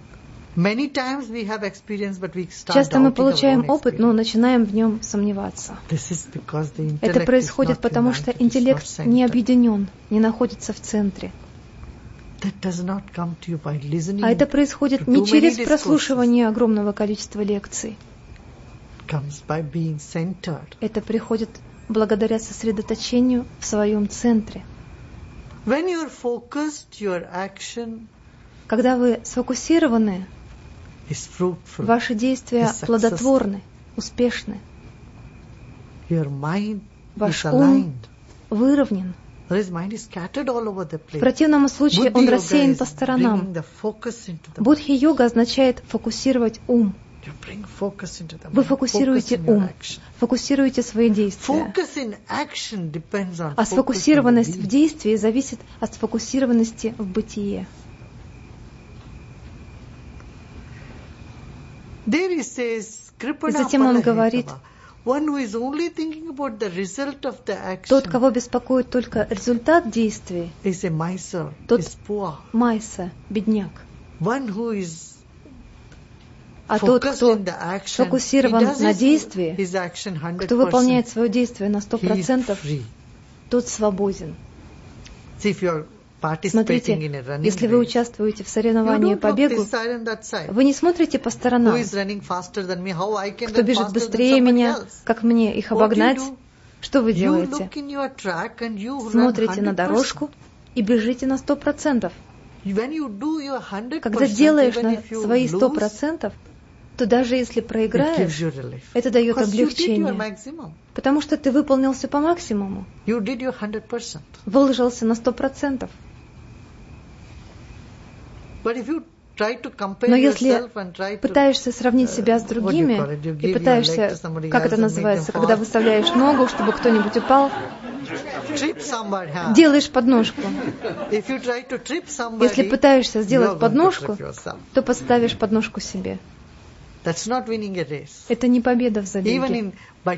Часто мы получаем опыт, но начинаем в нем сомневаться. Это происходит потому, что интеллект не объединен, не находится в центре. А это происходит не через прослушивание огромного количества лекций. Это приходит благодаря сосредоточению в своем центре. Когда вы сфокусированы, ваши действия плодотворны, успешны. Ваш ум выровнен. В противном случае он рассеян по сторонам. Будхи-йога означает фокусировать ум. Вы фокусируете ум, фокусируете свои действия. А сфокусированность в действии зависит от сфокусированности в бытие. И затем он говорит, тот, кого беспокоит только результат действий, тот майса, бедняк. А тот, кто фокусирован на действии, кто выполняет свое действие на 100%, тот свободен. Смотрите, если вы участвуете в соревновании по бегу, вы не смотрите по сторонам, кто бежит быстрее меня, как мне их обогнать. Что вы делаете? Смотрите на дорожку и бежите на 100%. Когда делаешь на свои 100%, то даже если проиграешь, это дает облегчение. Потому что ты выполнил все по максимуму. Выложился на 100%. Но если пытаешься сравнить себя с другими, и пытаешься, как это называется, когда выставляешь ногу, чтобы кто-нибудь упал, делаешь подножку. Если пытаешься сделать подножку, то подставишь подножку себе. Это не победа в забеге.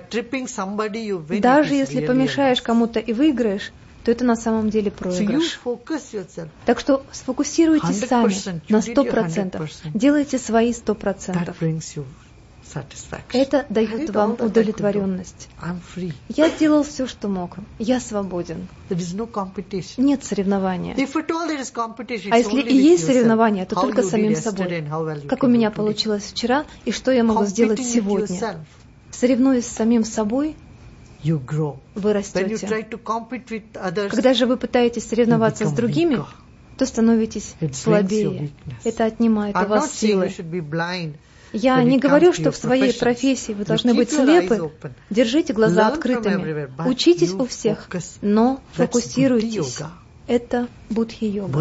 Даже если помешаешь кому-то и выиграешь, то это на самом деле проигрыш. Так что сфокусируйтесь сами на 100%. Делайте свои 100%. Это дает вам удовлетворенность. Я сделал все, что мог. Я свободен. Нет соревнования. А если и есть соревнования, то только с самим собой. Как у меня получилось вчера, и что я могу сделать сегодня. Соревнуясь с самим собой, вы растете. Когда же вы пытаетесь соревноваться с другими, то становитесь слабее. Это отнимает у вас силы. Я не говорю, что в своей профессии вы должны быть слепы. Держите глаза открытыми. Учитесь у всех, но фокусируйтесь. Это будхи-йога.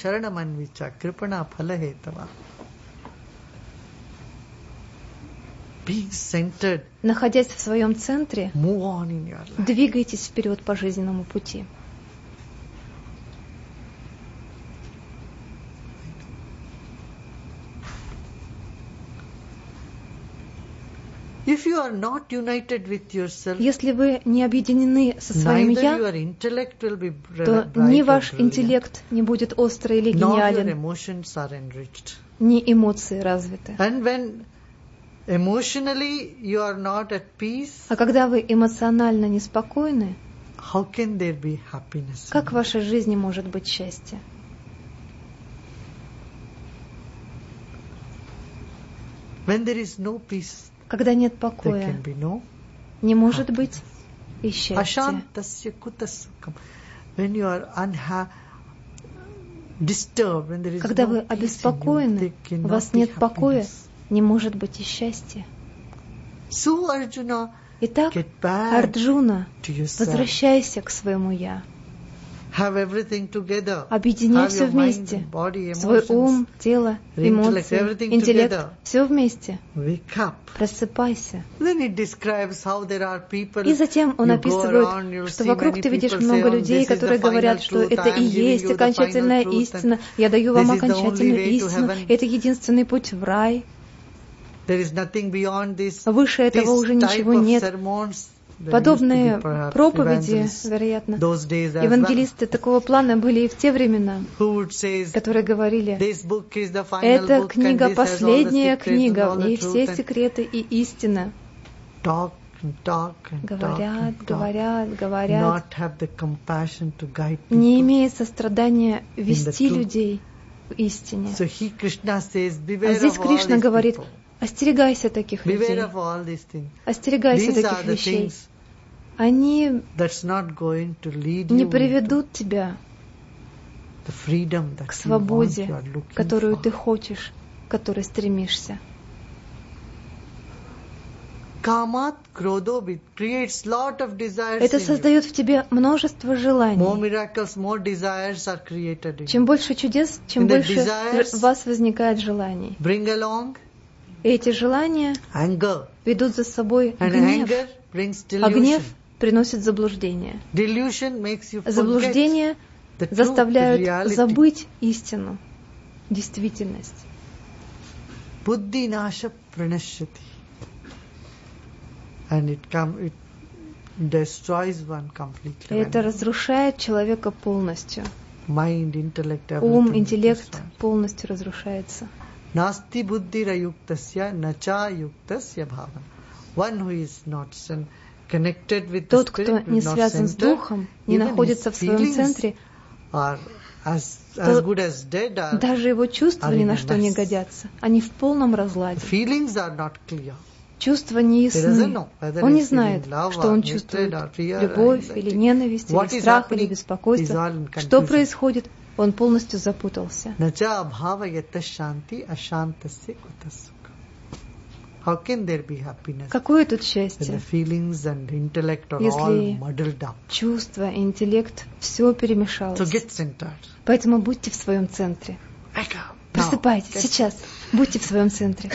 Находясь в своем центре, двигайтесь вперед по жизненному пути. Если вы не объединены со своим «я», то ни ваш интеллект не будет острый или гениален, ни эмоции развиты. А когда вы эмоционально неспокойны, как в вашей жизни может быть счастье? Когда нет покоя, не может быть и счастья. Когда вы обеспокоены, у вас нет покоя, не может быть и счастья. Итак, Арджуна, возвращайся к своему «я». Объединяй все вместе. Свой ум, тело, эмоции, интеллект. Все вместе. Просыпайся. И затем он описывает, что вокруг ты видишь много людей, которые говорят, что это и есть окончательная истина. Я даю вам окончательную истину. Это единственный путь в рай. Выше этого уже ничего нет. Подобные проповеди, вероятно, евангелисты такого плана были и в те времена, которые говорили, эта книга последняя книга, в ней все секреты и истина. Говорят, не имея сострадания вести людей в истине. А здесь Кришна говорит, Остерегайся таких людей. Остерегайся таких вещей. Они не приведут тебя к свободе, которую ты хочешь, к которой стремишься. Это создает в тебе множество желаний. Чем больше чудес, чем больше в вас возникает желаний. И эти желания ведут за собой гнев. А гнев приносит заблуждение. Заблуждение заставляют забыть истину, действительность. И это разрушает человека полностью. Ум, интеллект полностью разрушается. Nasti buddhira yuktasya nacha yuktasya bhavan. One who is not connected with the Тот, кто не связан с духом, не находится в своем центре, даже его чувства ни на что не годятся. Они в полном разладе. Чувства не ясны. Он не знает, что он чувствует. Любовь или ненависть, или страх, или беспокойство. Что происходит? Он полностью запутался. Какое тут счастье, если чувства и интеллект все перемешалось. Поэтому будьте в своем центре. Просыпайтесь сейчас, будьте в своем центре.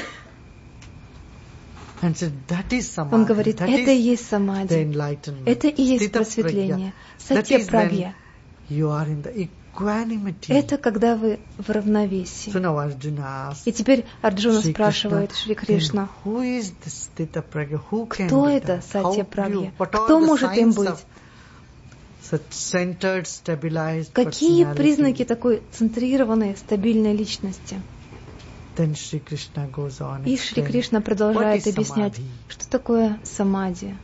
Он говорит, это и есть самадхи, это и есть просветление, сатья-прагья. Это когда вы в равновесии. И теперь Арджуна спрашивает Шри Кришна, кто это сатья-прагья? Кто может им быть? Какие признаки такой центрированной, стабильной личности? И Шри Кришна продолжает объяснять, что такое самадхи.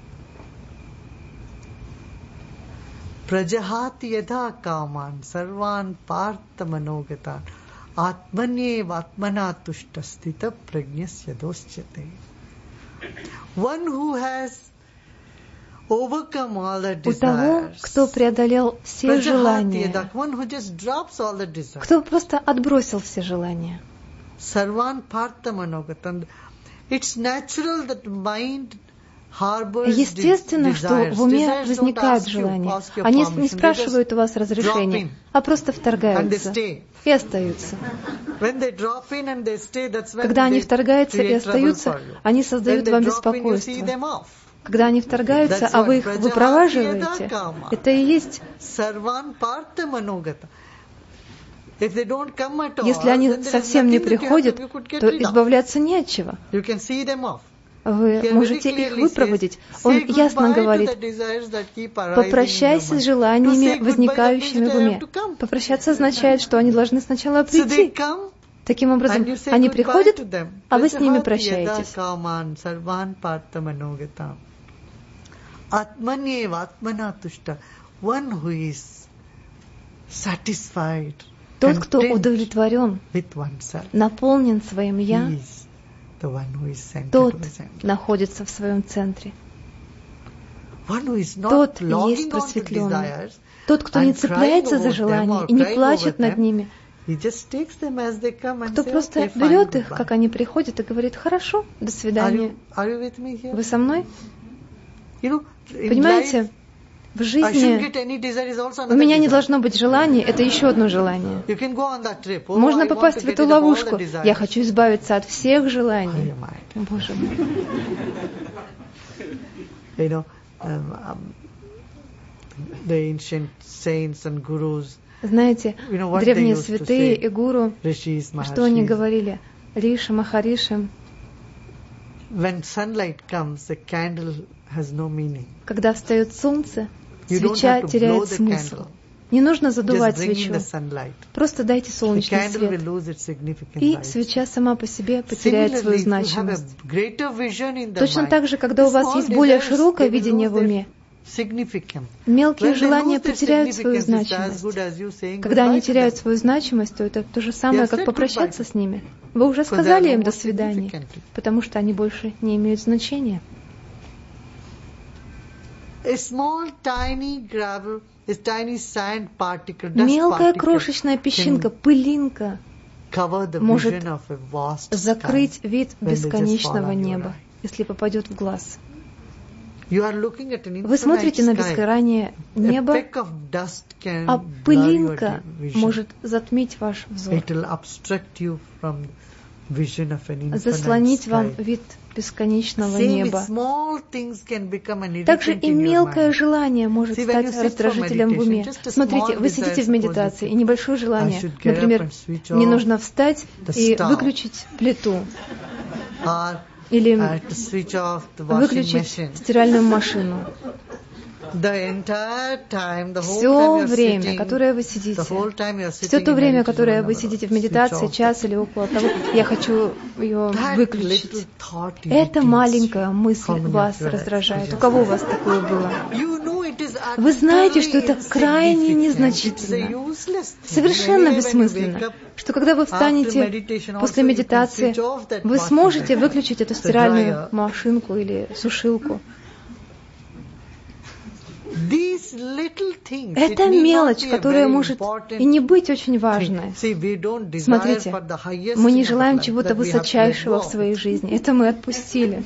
Prajahati yadha kaman sarvan partha manogatan atmanyev atmana tushtasthita prajnasya doschate. One who has overcome all the desires. У того, кто преодолел все желания, one who just drops all the desires. Кто просто отбросил все желания. Sarvan partha manogatan. It's natural that mind. Естественно, что в уме возникают желания. Они не спрашивают у вас разрешения, а просто вторгаются и остаются. Когда они вторгаются и остаются, они создают вам беспокойство. Когда они вторгаются, а вы их выпроваживаете, это и есть. Если они совсем не приходят, то избавляться не от чего. Вы можете их выпроводить. Он ясно говорит, попрощайся с желаниями, возникающими в уме. Попрощаться означает, что они должны сначала прийти. Таким образом, они приходят, а вы с ними прощаетесь. Тот, кто удовлетворен, наполнен своим «я», тот находится в своем центре. Тот есть просветленный. Тот, кто не цепляется за желания и не плачет над ними. Кто просто берет их, как они приходят, и говорит, хорошо, до свидания. Вы со мной? Понимаете? В жизни у меня не должно быть желаний, это еще одно желание. Можно попасть в эту ловушку. Я хочу избавиться от всех желаний. Боже мой. Знаете, древние святые и гуру, что они говорили? Риши, Махариши. Когда встает солнце, свеча теряет смысл. Не нужно задувать свечу. Просто дайте солнечный свет. И свеча сама по себе потеряет свою значимость. Точно так же, когда у вас есть более широкое видение в уме, Мелкие желания потеряют свою значимость. Когда они теряют свою значимость, то это то же самое, как попрощаться с ними. Вы уже сказали им «до свидания», потому что они больше не имеют значения. Мелкая крошечная песчинка, пылинка может закрыть вид бесконечного неба, если попадет в глаз. Вы смотрите на бескрайнее небо, а пылинка может затмить ваш взор, заслонить вам вид бесконечного неба. Также и мелкое желание может стать раздражителем в уме. Смотрите, вы сидите в медитации, и небольшое желание, например, мне нужно встать и выключить плиту. Или выключить стиральную машину. Все время, которое вы сидите, все то время, которое вы сидите в медитации, час или около того, я хочу ее выключить. Эта маленькая мысль вас раздражает. У кого у вас такое было? Вы знаете, что это крайне незначительно, совершенно бессмысленно, что когда вы встанете после медитации, вы сможете выключить эту стиральную машинку или сушилку. Это мелочь, которая может и не быть очень важной. Смотрите, мы не желаем чего-то высочайшего в своей жизни. Это мы отпустили.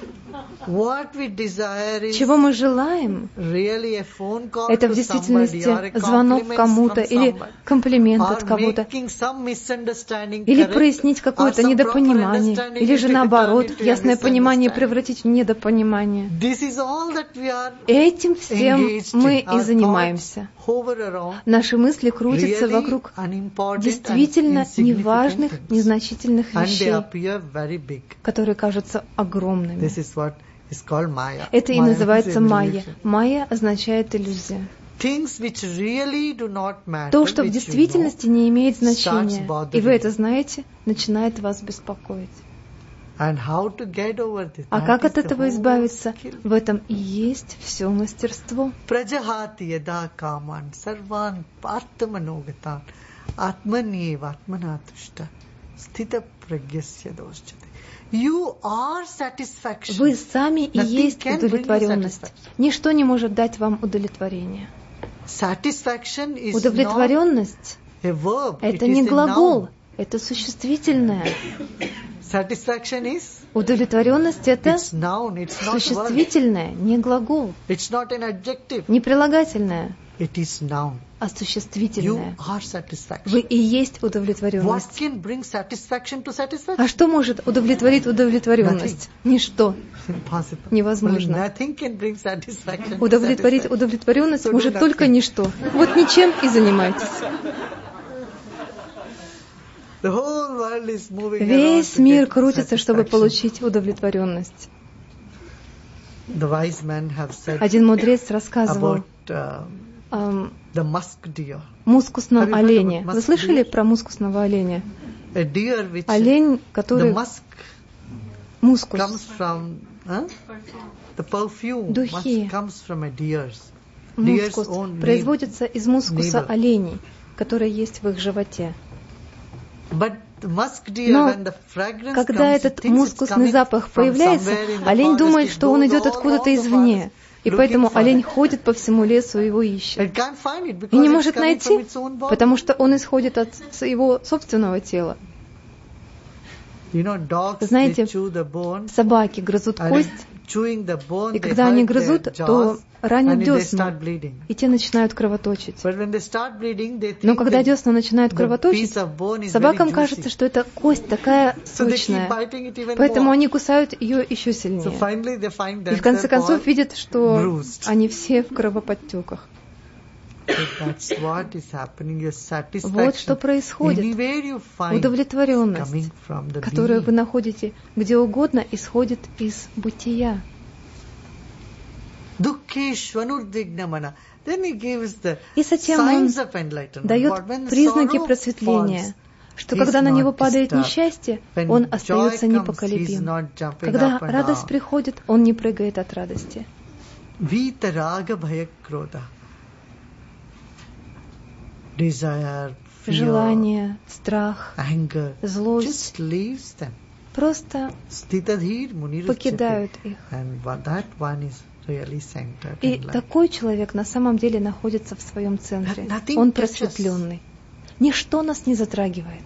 Чего мы желаем? Это в действительности звонок кому-то или комплимент от кого-то. Или прояснить какое-то недопонимание. Или же наоборот, ясное понимание превратить в недопонимание. Этим всем мы и занимаемся. Наши мысли крутятся вокруг действительно неважных, незначительных вещей, которые кажутся огромными. Это и называется майя. Майя означает иллюзия. То, что в действительности не имеет значения, и вы это знаете, начинает вас беспокоить. А как от этого избавиться? В этом и есть все мастерство. Вы сами и есть удовлетворенность. Ничто не может дать вам удовлетворение. Удовлетворенность – это не глагол, это существительное. Удовлетворенность – это существительное, не глагол, не прилагательное, а существительное. Вы и есть удовлетворенность. А что может удовлетворить удовлетворенность? Ничто. Невозможно. Удовлетворить удовлетворенность может только ничто. Вот ничем и занимайтесь. Весь мир крутится, чтобы получить удовлетворенность. Один мудрец рассказывал о мускусном олене. Вы слышали про мускусного оленя? Олень, который... Мускус. Духи. Мускус производится из мускуса оленей, который есть в их животе. Но когда этот мускусный запах появляется, олень думает, что он идет откуда-то извне. И поэтому олень ходит по всему лесу и его ищет. И не может найти, потому что он исходит от его собственного тела. Знаете, собаки грызут кость, и когда они грызут, то ранят десна, и те начинают кровоточить. Но когда десна начинают кровоточить, собакам кажется, что эта кость такая сочная, поэтому они кусают ее еще сильнее. И в конце концов видят, что они все в кровоподтеках. Вот что происходит. Удовлетворенность, которую вы находите где угодно, исходит из бытия. И затем он дает признаки просветления, что когда на него падает несчастье, он остается непоколебим. Когда радость приходит, он не прыгает от радости. Vita raga bhaya krodha. Desire, fear, желание, страх, anger, злость just leaves them. Просто покидают их. И такой человек на самом деле находится в своем центре. Он просветленный. Ничто нас не затрагивает.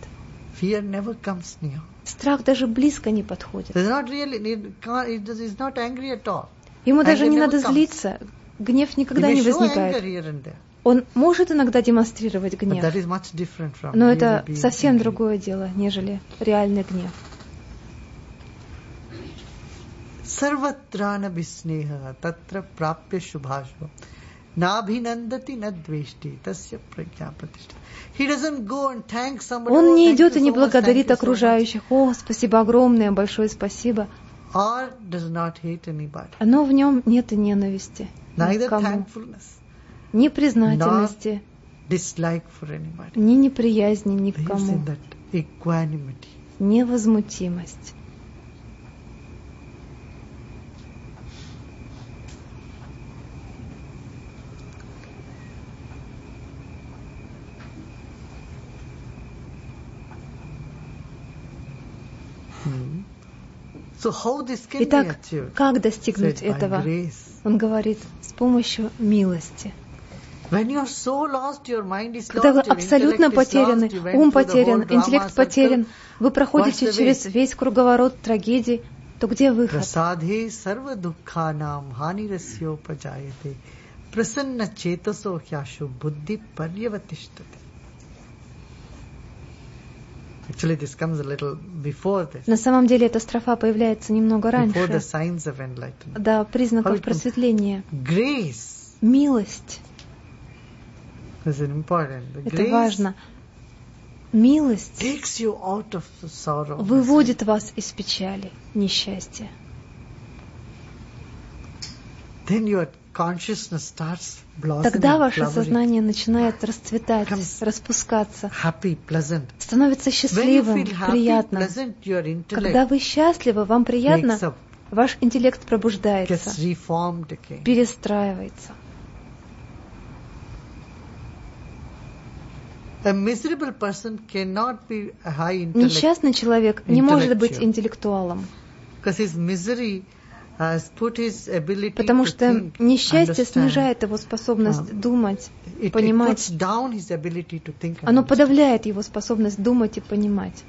Страх даже близко не подходит. Ему даже не надо злиться. Гнев никогда не возникает. Он может иногда демонстрировать гнев, но это совсем другое дело, нежели реальный гнев. Sarvatrana visneha tatra prapya shubhasho nabhinandati nadveshti tasya pragya pratishta. He doesn't go and thank somebody. Он не идет и не благодарит окружающих. О, спасибо огромное, большое спасибо. Or does not hate anybody. Но в нем нет и ненависти Neither никому. Thankfulness, ни признательности, dislike for anybody. ни неприязни ни к He is кому, in that equanimity. невозмутимость. So how this can Итак, be achieved? как достигнуть этого? Он говорит, с помощью милости. When you are so lost, your mind is Когда вы lost, your абсолютно intellect is потеряны, lost, you went ум through the потерян, whole drama интеллект circle, потерян, вы проходите what's the через way? весь круговорот трагедий, то где выход? Prasadhe sarva dukkhanam hanirasyopajaayate prasanna chetaso hyashu buddhi paryavatishtate. Actually, this comes a little before this. На самом деле эта строфа появляется немного раньше, Before the signs of enlightenment. до признаков просветления. Grace Милость. is important. The Это grace важно. Милость takes you out of the sorrow. выводит вас из печали, несчастья. Then your consciousness starts blossoming, Тогда ваше flowering, сознание начинает расцветать, распускаться, happy, pleasant. становится When you счастливым, feel happy, приятным. pleasant, your Когда intellect вы счастливы, вам приятно, wakes up, ваш интеллект пробуждается, gets reformed again. перестраивается. A miserable person cannot be a high intellect Несчастный человек не может быть интеллектуалом, because his misery has put his ability потому to что think, несчастье understand. снижает его способность думать, It понимать. puts down his ability to think. and Оно understand. подавляет его способность думать и понимать.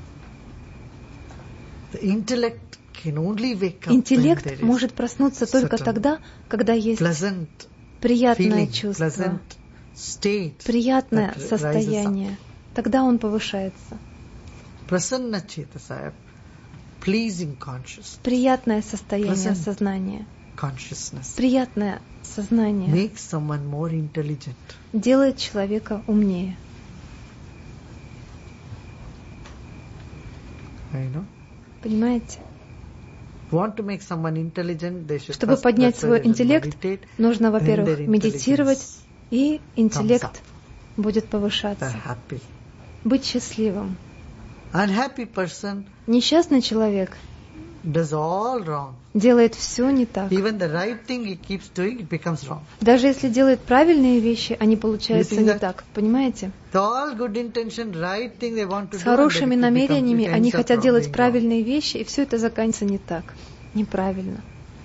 The intellect can only wake up when Интеллект there is может проснуться только certain тогда, когда есть pleasant приятное feeling, чувство, pleasant state, приятное that rises up. состояние. Тогда он повышается. Prasanna chetasaya, pleasing consciousness, Приятное состояние Pleasant. сознания. consciousness Приятное сознание makes someone more intelligent. делает человека умнее. You know? Понимаете? Want to make someone intelligent, they should Чтобы first, поднять that's why свой they should интеллект, meditate, нужно, then во-первых, their медитировать, intelligence и comes интеллект up. будет They're повышаться. happy. Быть счастливым. Unhappy person Несчастный человек does all wrong. делает все не так. Even the right thing he keeps doing, it becomes wrong. Даже если делает правильные вещи, они получаются You see не that? так. Понимаете? The all good intention, right thing they want to С do, хорошими and then it намерениями becomes, it они ends up хотят wrong, делать being wrong. правильные вещи, и все это заканчивается не так. Неправильно.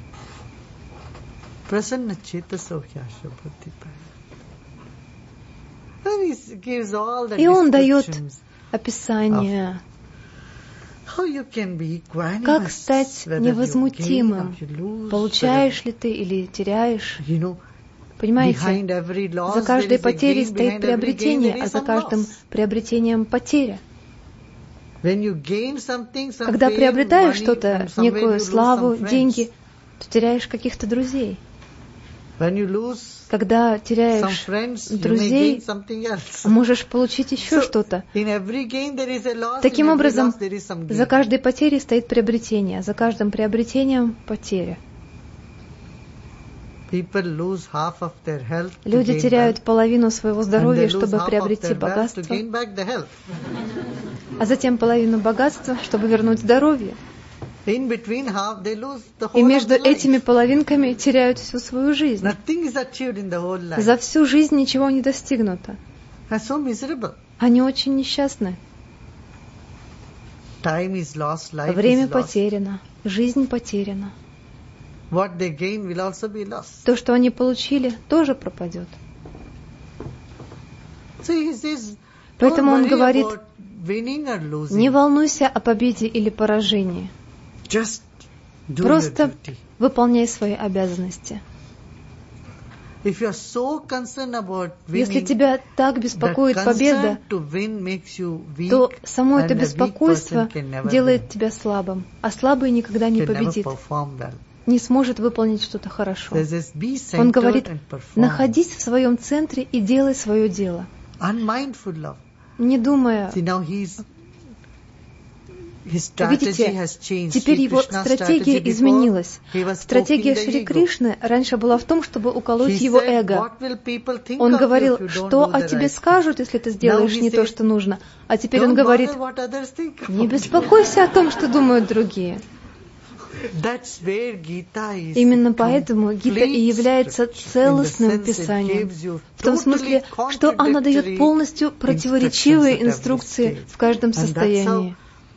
Prasanna chetaso hyasha buddhi parya. And he gives all the И он дает descriptions. описание, How you can be equanimous, как стать whether невозмутимым. you gain or you lose, Получаешь ли ты или теряешь. whether, you know, Понимаете? behind every loss За каждой there is a потерей gain, стоит behind every gain приобретение, there а is за some каждым loss. приобретением потеря. When you gain something, some Когда fame, приобретаешь money, что-то, and somewhere you некую lose славу, some friends. деньги, то теряешь каких-то друзей. When you lose Когда some теряешь friends, you may друзей, gain something else. можешь получить еще So, что-то. in every gain there is a loss, Таким in every образом, loss there is some gain. за каждой потерей стоит приобретение, а за каждым приобретением потеря. People lose half of their health to Люди gain теряют wealth, половину своего and здоровья, they lose чтобы half of приобрести their wealth to богатство, gain back the health. а затем половину богатства, чтобы вернуть здоровье. In between half, they lose the whole И между of the life. этими половинками теряют всю свою жизнь. Nothing is achieved in the whole life. За всю жизнь ничего не достигнуто. That's so miserable. Они очень несчастны. Time is lost, life Время is lost. потеряно, жизнь потеряна. What they gain will also be lost. То, что они получили, тоже пропадет. So he says, Поэтому он говорит, winning or losing. не волнуйся о победе или поражении. Just do Просто your duty. выполняй свои обязанности. If you are so concerned about winning, Если тебя так беспокоит that победа, concern to win makes you weak, то само это and a weak беспокойство person can never делает win, тебя слабым, а слабый никогда не can never победит, perform well. не сможет выполнить что-то хорошо. There is be Он centered говорит, and perform. находись в своем центре и делай свое дело, Unmindful of. не думая. See, now his strategy Видите, has changed. теперь Sri его Krishna's стратегия strategy изменилась. before, he was Стратегия poking the Шри ego. Кришны раньше была в том, чтобы уколоть He его said, эго. "What will people think Он of говорил, you if you don't что do о the тебе right скажут, если ты сделаешь Now he не то, says, что нужно. А теперь thing?" он Don't говорит, bother what others think about не you. беспокойся о том, что думают другие. That's where Gita is Именно поэтому Гита и complete является scripture. целостным In the sense it писанием. gives you В том смысле, что она дает contradictory полностью противоречивые instructions at every инструкции stage. в каждом And that's how состоянии.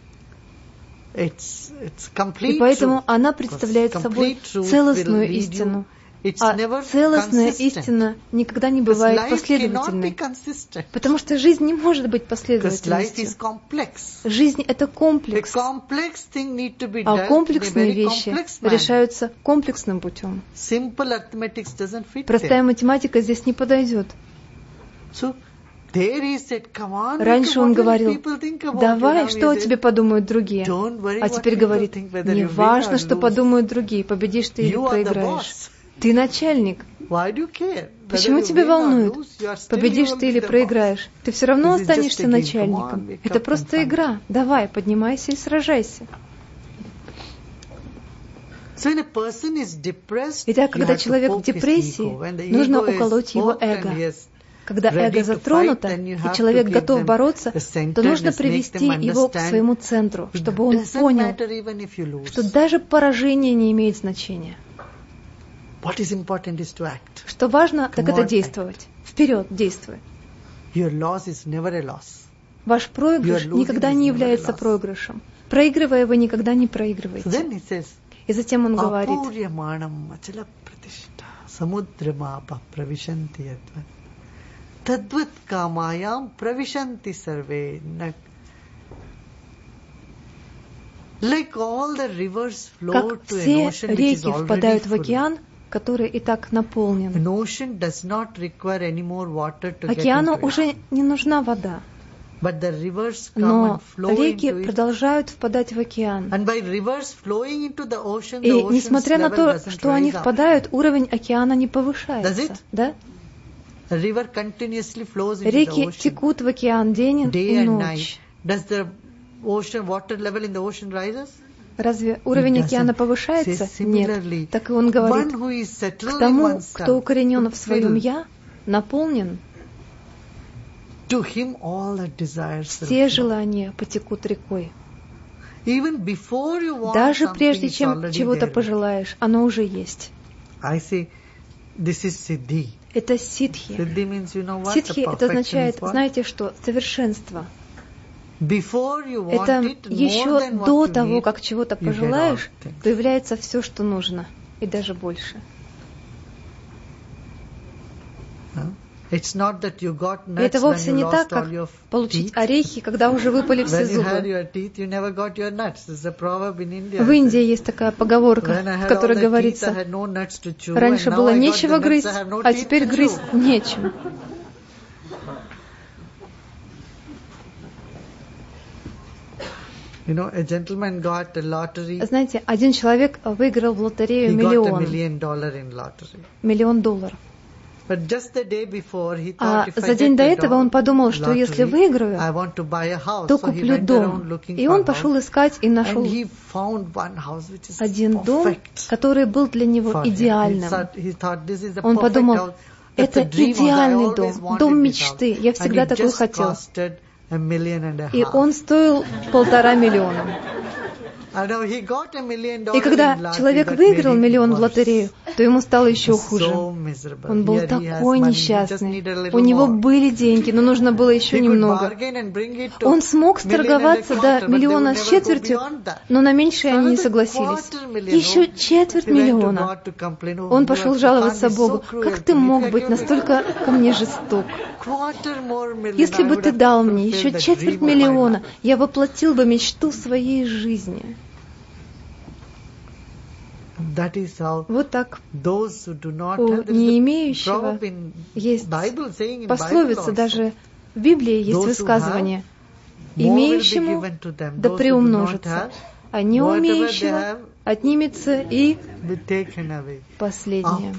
It's complete И поэтому truth. она представляет Because собой complete truth целостную will lead you. истину. It's А never целостная consistent. истина никогда не Because бывает life cannot be последовательной. consistent. Потому что жизнь не может быть Because life последовательностью. is complex. Жизнь — это A комплекс. complex thing need to be А dealt in a комплексные very вещи complex manner. решаются комплексным путем. Simple arithmetic doesn't fit Простая there. математика здесь не подойдет. So there he said, come on, Раньше what он will говорил, people think about you? давай, Now что о he тебе says, подумают другие. don't worry А what теперь people говорит, think, whether не you win важно, or что lose. подумают другие, победишь ты или You are the проиграешь. boss. Ты начальник. Why do you care? Whether Почему you тебя win or волнует, lose, you are still победишь you will ты be или the boss. проиграешь? Ты все равно This is just останешься a game. Come on, начальником. wake Это up просто and игра. Давай, поднимайся и сражайся. So when a person is depressed, Итак, you когда have to человек в poke his депрессии, ego. When the нужно ego is уколоть его poked and эго. he is Когда ready эго to затронуто, fight, then you have и человек to give готов them бороться, the то нужно centeredness, привести make them его к understand. своему центру, чтобы It он doesn't понял, matter even if you lose. что даже поражение не имеет значения. What is important is to act. Что важно, так Come это on, действовать. Вперед, действуй. Your loss is never a loss. Ваш проигрыш Your losing никогда is не never является loss. проигрышем. Проигрывая, вы никогда не So проигрываете. then he says, И затем он говорит, Apuryamanam achala pratishta samudramapa pravishanti yadvat tadvat kamayam pravishanti sarve. Like all the rivers flow как to an все ocean which is реки already впадают в full. океан, который и так наполнен. An ocean does not require any more water to get Океану into it. уже не нужна вода, But the rivers come но and flow реки into it. продолжают впадать в океан. And by rivers flowing into the ocean, И the ocean's несмотря на level то, doesn't что они rise up. впадают, уровень океана не Does повышается. it? Да? The river continuously flows into Реки the ocean текут в океан день day и and ночь. night. Does the ocean water level in the ocean rises? Разве уровень It океана doesn't. повышается? Says Нет. similarly, Так и он говорит, one who is settled к in тому, oneself, кто укоренен в своем fulfilled, «я», наполнен, to him all the desires will все flow. желания потекут рекой. Even before you want Даже something, прежде it's чем already чего-то there. пожелаешь, оно уже есть. I say, this is siddhi. Это ситхи. Siddhi means, you know what? Ситхи The это perfection означает, is what? знаете что, совершенство. Before you want Это it, more еще than what до you того, need, как чего-то you get пожелаешь, all things. появляется все, что нужно, и даже больше. Huh? It's not that you got И nuts это вовсе when you не так, lost как all your получить teeth. орехи, когда уже выпали все When you had зубы. your teeth, you never got your nuts. There's a proverb in India. В Индии есть такая поговорка, When I в had all которой the teeth, I говорится, had no nuts to chew, раньше and now было I got нечего the nuts, грызть, I have no а teeth теперь to грызть chew. нечем. You know, a gentleman got a lottery. Знаете, один человек выиграл в лотерею He got $1 $1 million in lottery. $1 миллион. But just the day before, he А thought, if I за день get до the этого он подумал, что если lottery, выиграю, I want to buy a house. то So he куплю went around дом. looking И for он a пошел house. искать и нашел And he found one house which is один дом, perfect который был для него for him. идеальным. He thought, this is the Он perfect подумал, house. That's это the dream house. I идеальный always дом, wanted дом this мечты. house. Я всегда And it такой just хотел. costed $1.5 million. И он стоил $1,5 миллиона. И когда человек выиграл миллион в лотерею, то ему стало еще хуже. Он был такой несчастный. У него были деньги, но нужно было еще немного. Он смог сторговаться до миллиона с четвертью, но на меньшее они не согласились. Еще четверть миллиона. Он пошел жаловаться Богу. Как ты мог быть настолько ко мне жесток? Если бы ты дал мне еще четверть миллиона, я воплотил бы мечту своей жизни. Вот так у не имеющего есть пословица, даже в Библии есть высказывание: имеющему да приумножится, а не умеющего отнимется и последнее.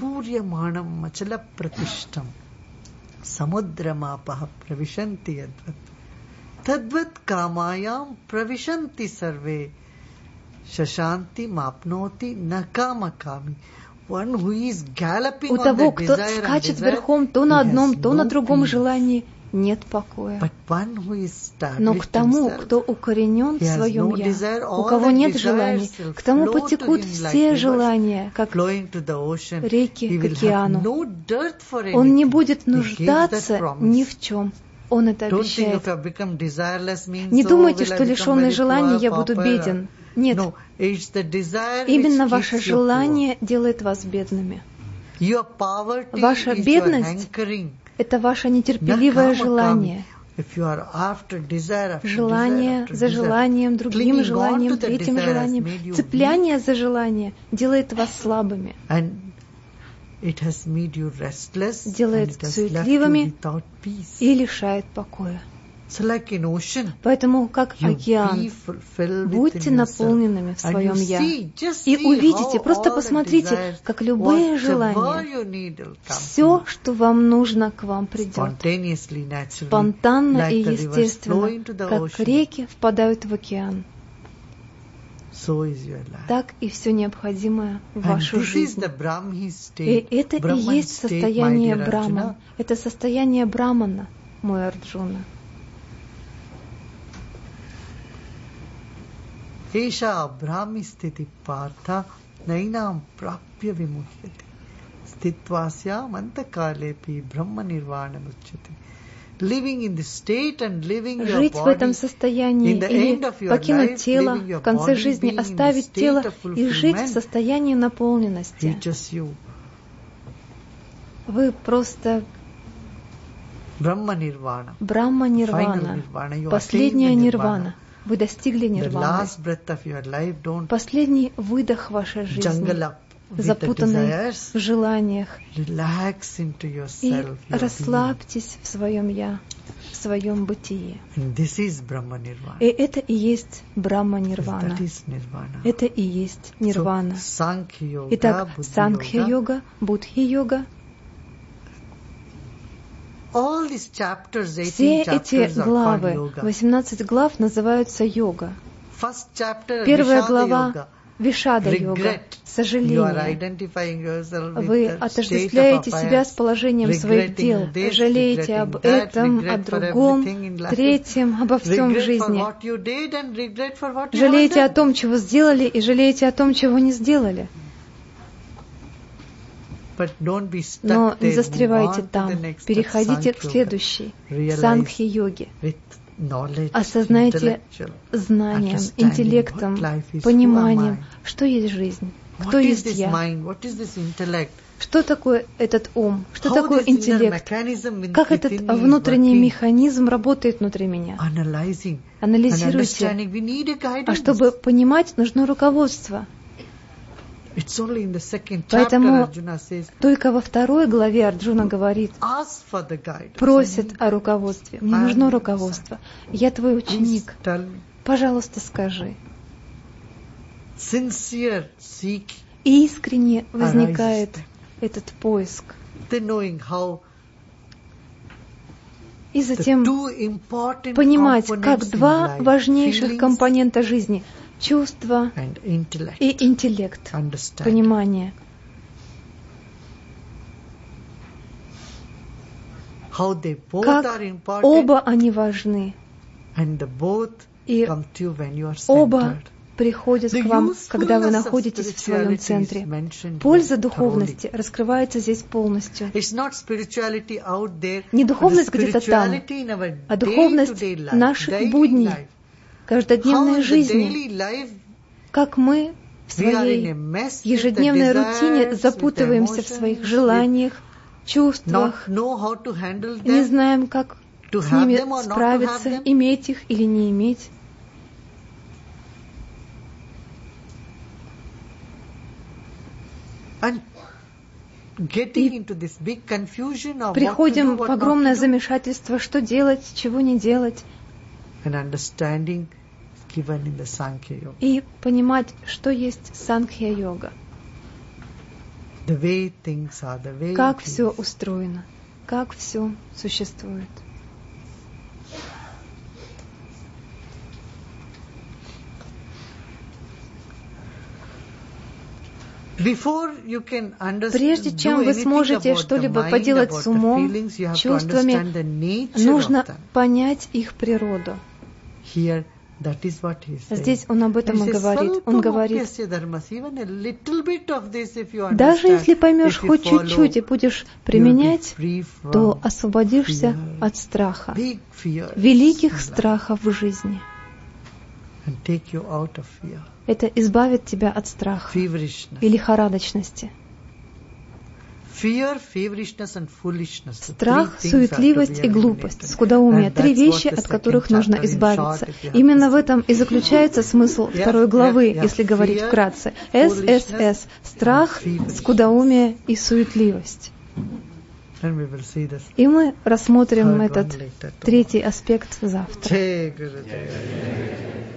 Samudramapah pravishanti yadvat tadvat kamayam pravishanti sarve shashanti mapnoti nakamakami. One who is galloping у того, кто скачет верхом то на одном, то на другом желании, нет покоя. Но к тому, кто укоренен в своем «я», у кого нет желаний, к тому потекут все желания, как реки к океану. Он не будет нуждаться ни в чем. Он это обещает. Не думайте, что лишенный желаний я буду беден. Нет. Именно ваше желание делает вас бедными. Ваша бедность — это ваше нетерпеливое желание. Желание за желанием, другим желанием, третьим желанием. Цепляние за желание делает вас слабыми. Делает суетливыми и лишает покоя. Поэтому, как океан, будьте наполненными в своем «я». И увидите, просто посмотрите, как любые желания, все, что вам нужно, к вам придет. Спонтанно и естественно, как реки впадают в океан. Так и все необходимое в вашу жизнь. И это и есть состояние Брахмана. Это состояние Брахмана, мой Арджуна. Esha Brahmi sthiti partha nainam prapya vimuhyati sthitvasya mantakalepi brahma nirvana muchyati. Living in the state and living your жить в этом состоянии или покинуть тело, в конце жизни оставить тело и жить в состоянии наполненности. Вы просто Брахма-нирвана, последняя нирвана. Вы достигли нирваны. Последний выдох вашей жизни, запутанный в желаниях. И расслабьтесь в своем «я», в своем бытии. И это и есть Брахма-нирвана. Это и есть нирвана. Итак, Санкхья-йога, Будхи-йога. Все эти главы, 18 глав, называются йога. Первая глава — Вишада-йога, сожаление. Вы отождествляете себя с положением своих дел, жалеете об этом, о другом, третьем, обо всем в жизни. Жалеете о том, чего сделали, и жалеете о том, чего не сделали. Но не застревайте там, переходите к следующей, Санкхья-йоге. Осознайте знанием, интеллектом, пониманием, что есть жизнь, кто есть я. Что такое этот ум? Что такое интеллект? Как этот внутренний механизм работает внутри меня? Анализируйте. А чтобы понимать, нужно руководство. Поэтому только во 2 главе Арджуна говорит, просит о руководстве. Мне нужно руководство. Я твой ученик. Пожалуйста, скажи. И искренне возникает этот поиск. И затем понимать, как 2 важнейших компонента жизни — чувство и интеллект, понимание. Как оба они важны. И оба приходит к вам, когда вы находитесь в своем центре. Польза духовности раскрывается здесь полностью. Не духовность где-то там, а духовность наших будней, каждодневной жизни. Как мы в своей ежедневной рутине запутываемся в своих желаниях, чувствах, не знаем, как с ними справиться, иметь их или не иметь. И приходим в огромное замешательство, что делать, чего не делать. И понимать, что есть Санкхья-йога. Как все устроено, как все существует. Прежде чем вы сможете что-либо поделать с умом, чувствами, нужно понять их природу. Здесь он об этом и говорит. Он говорит, даже если поймешь хоть чуть-чуть и будешь применять, то освободишься от страха, великих страхов в жизни. Это избавит тебя от страха и лихорадочности. Страх, суетливость и глупость, скудоумие — 3 вещи, от которых нужно избавиться. Именно в этом и заключается смысл 2 главы, если говорить вкратце. ССС — страх, скудоумие и суетливость. И мы рассмотрим этот 3-й аспект завтра.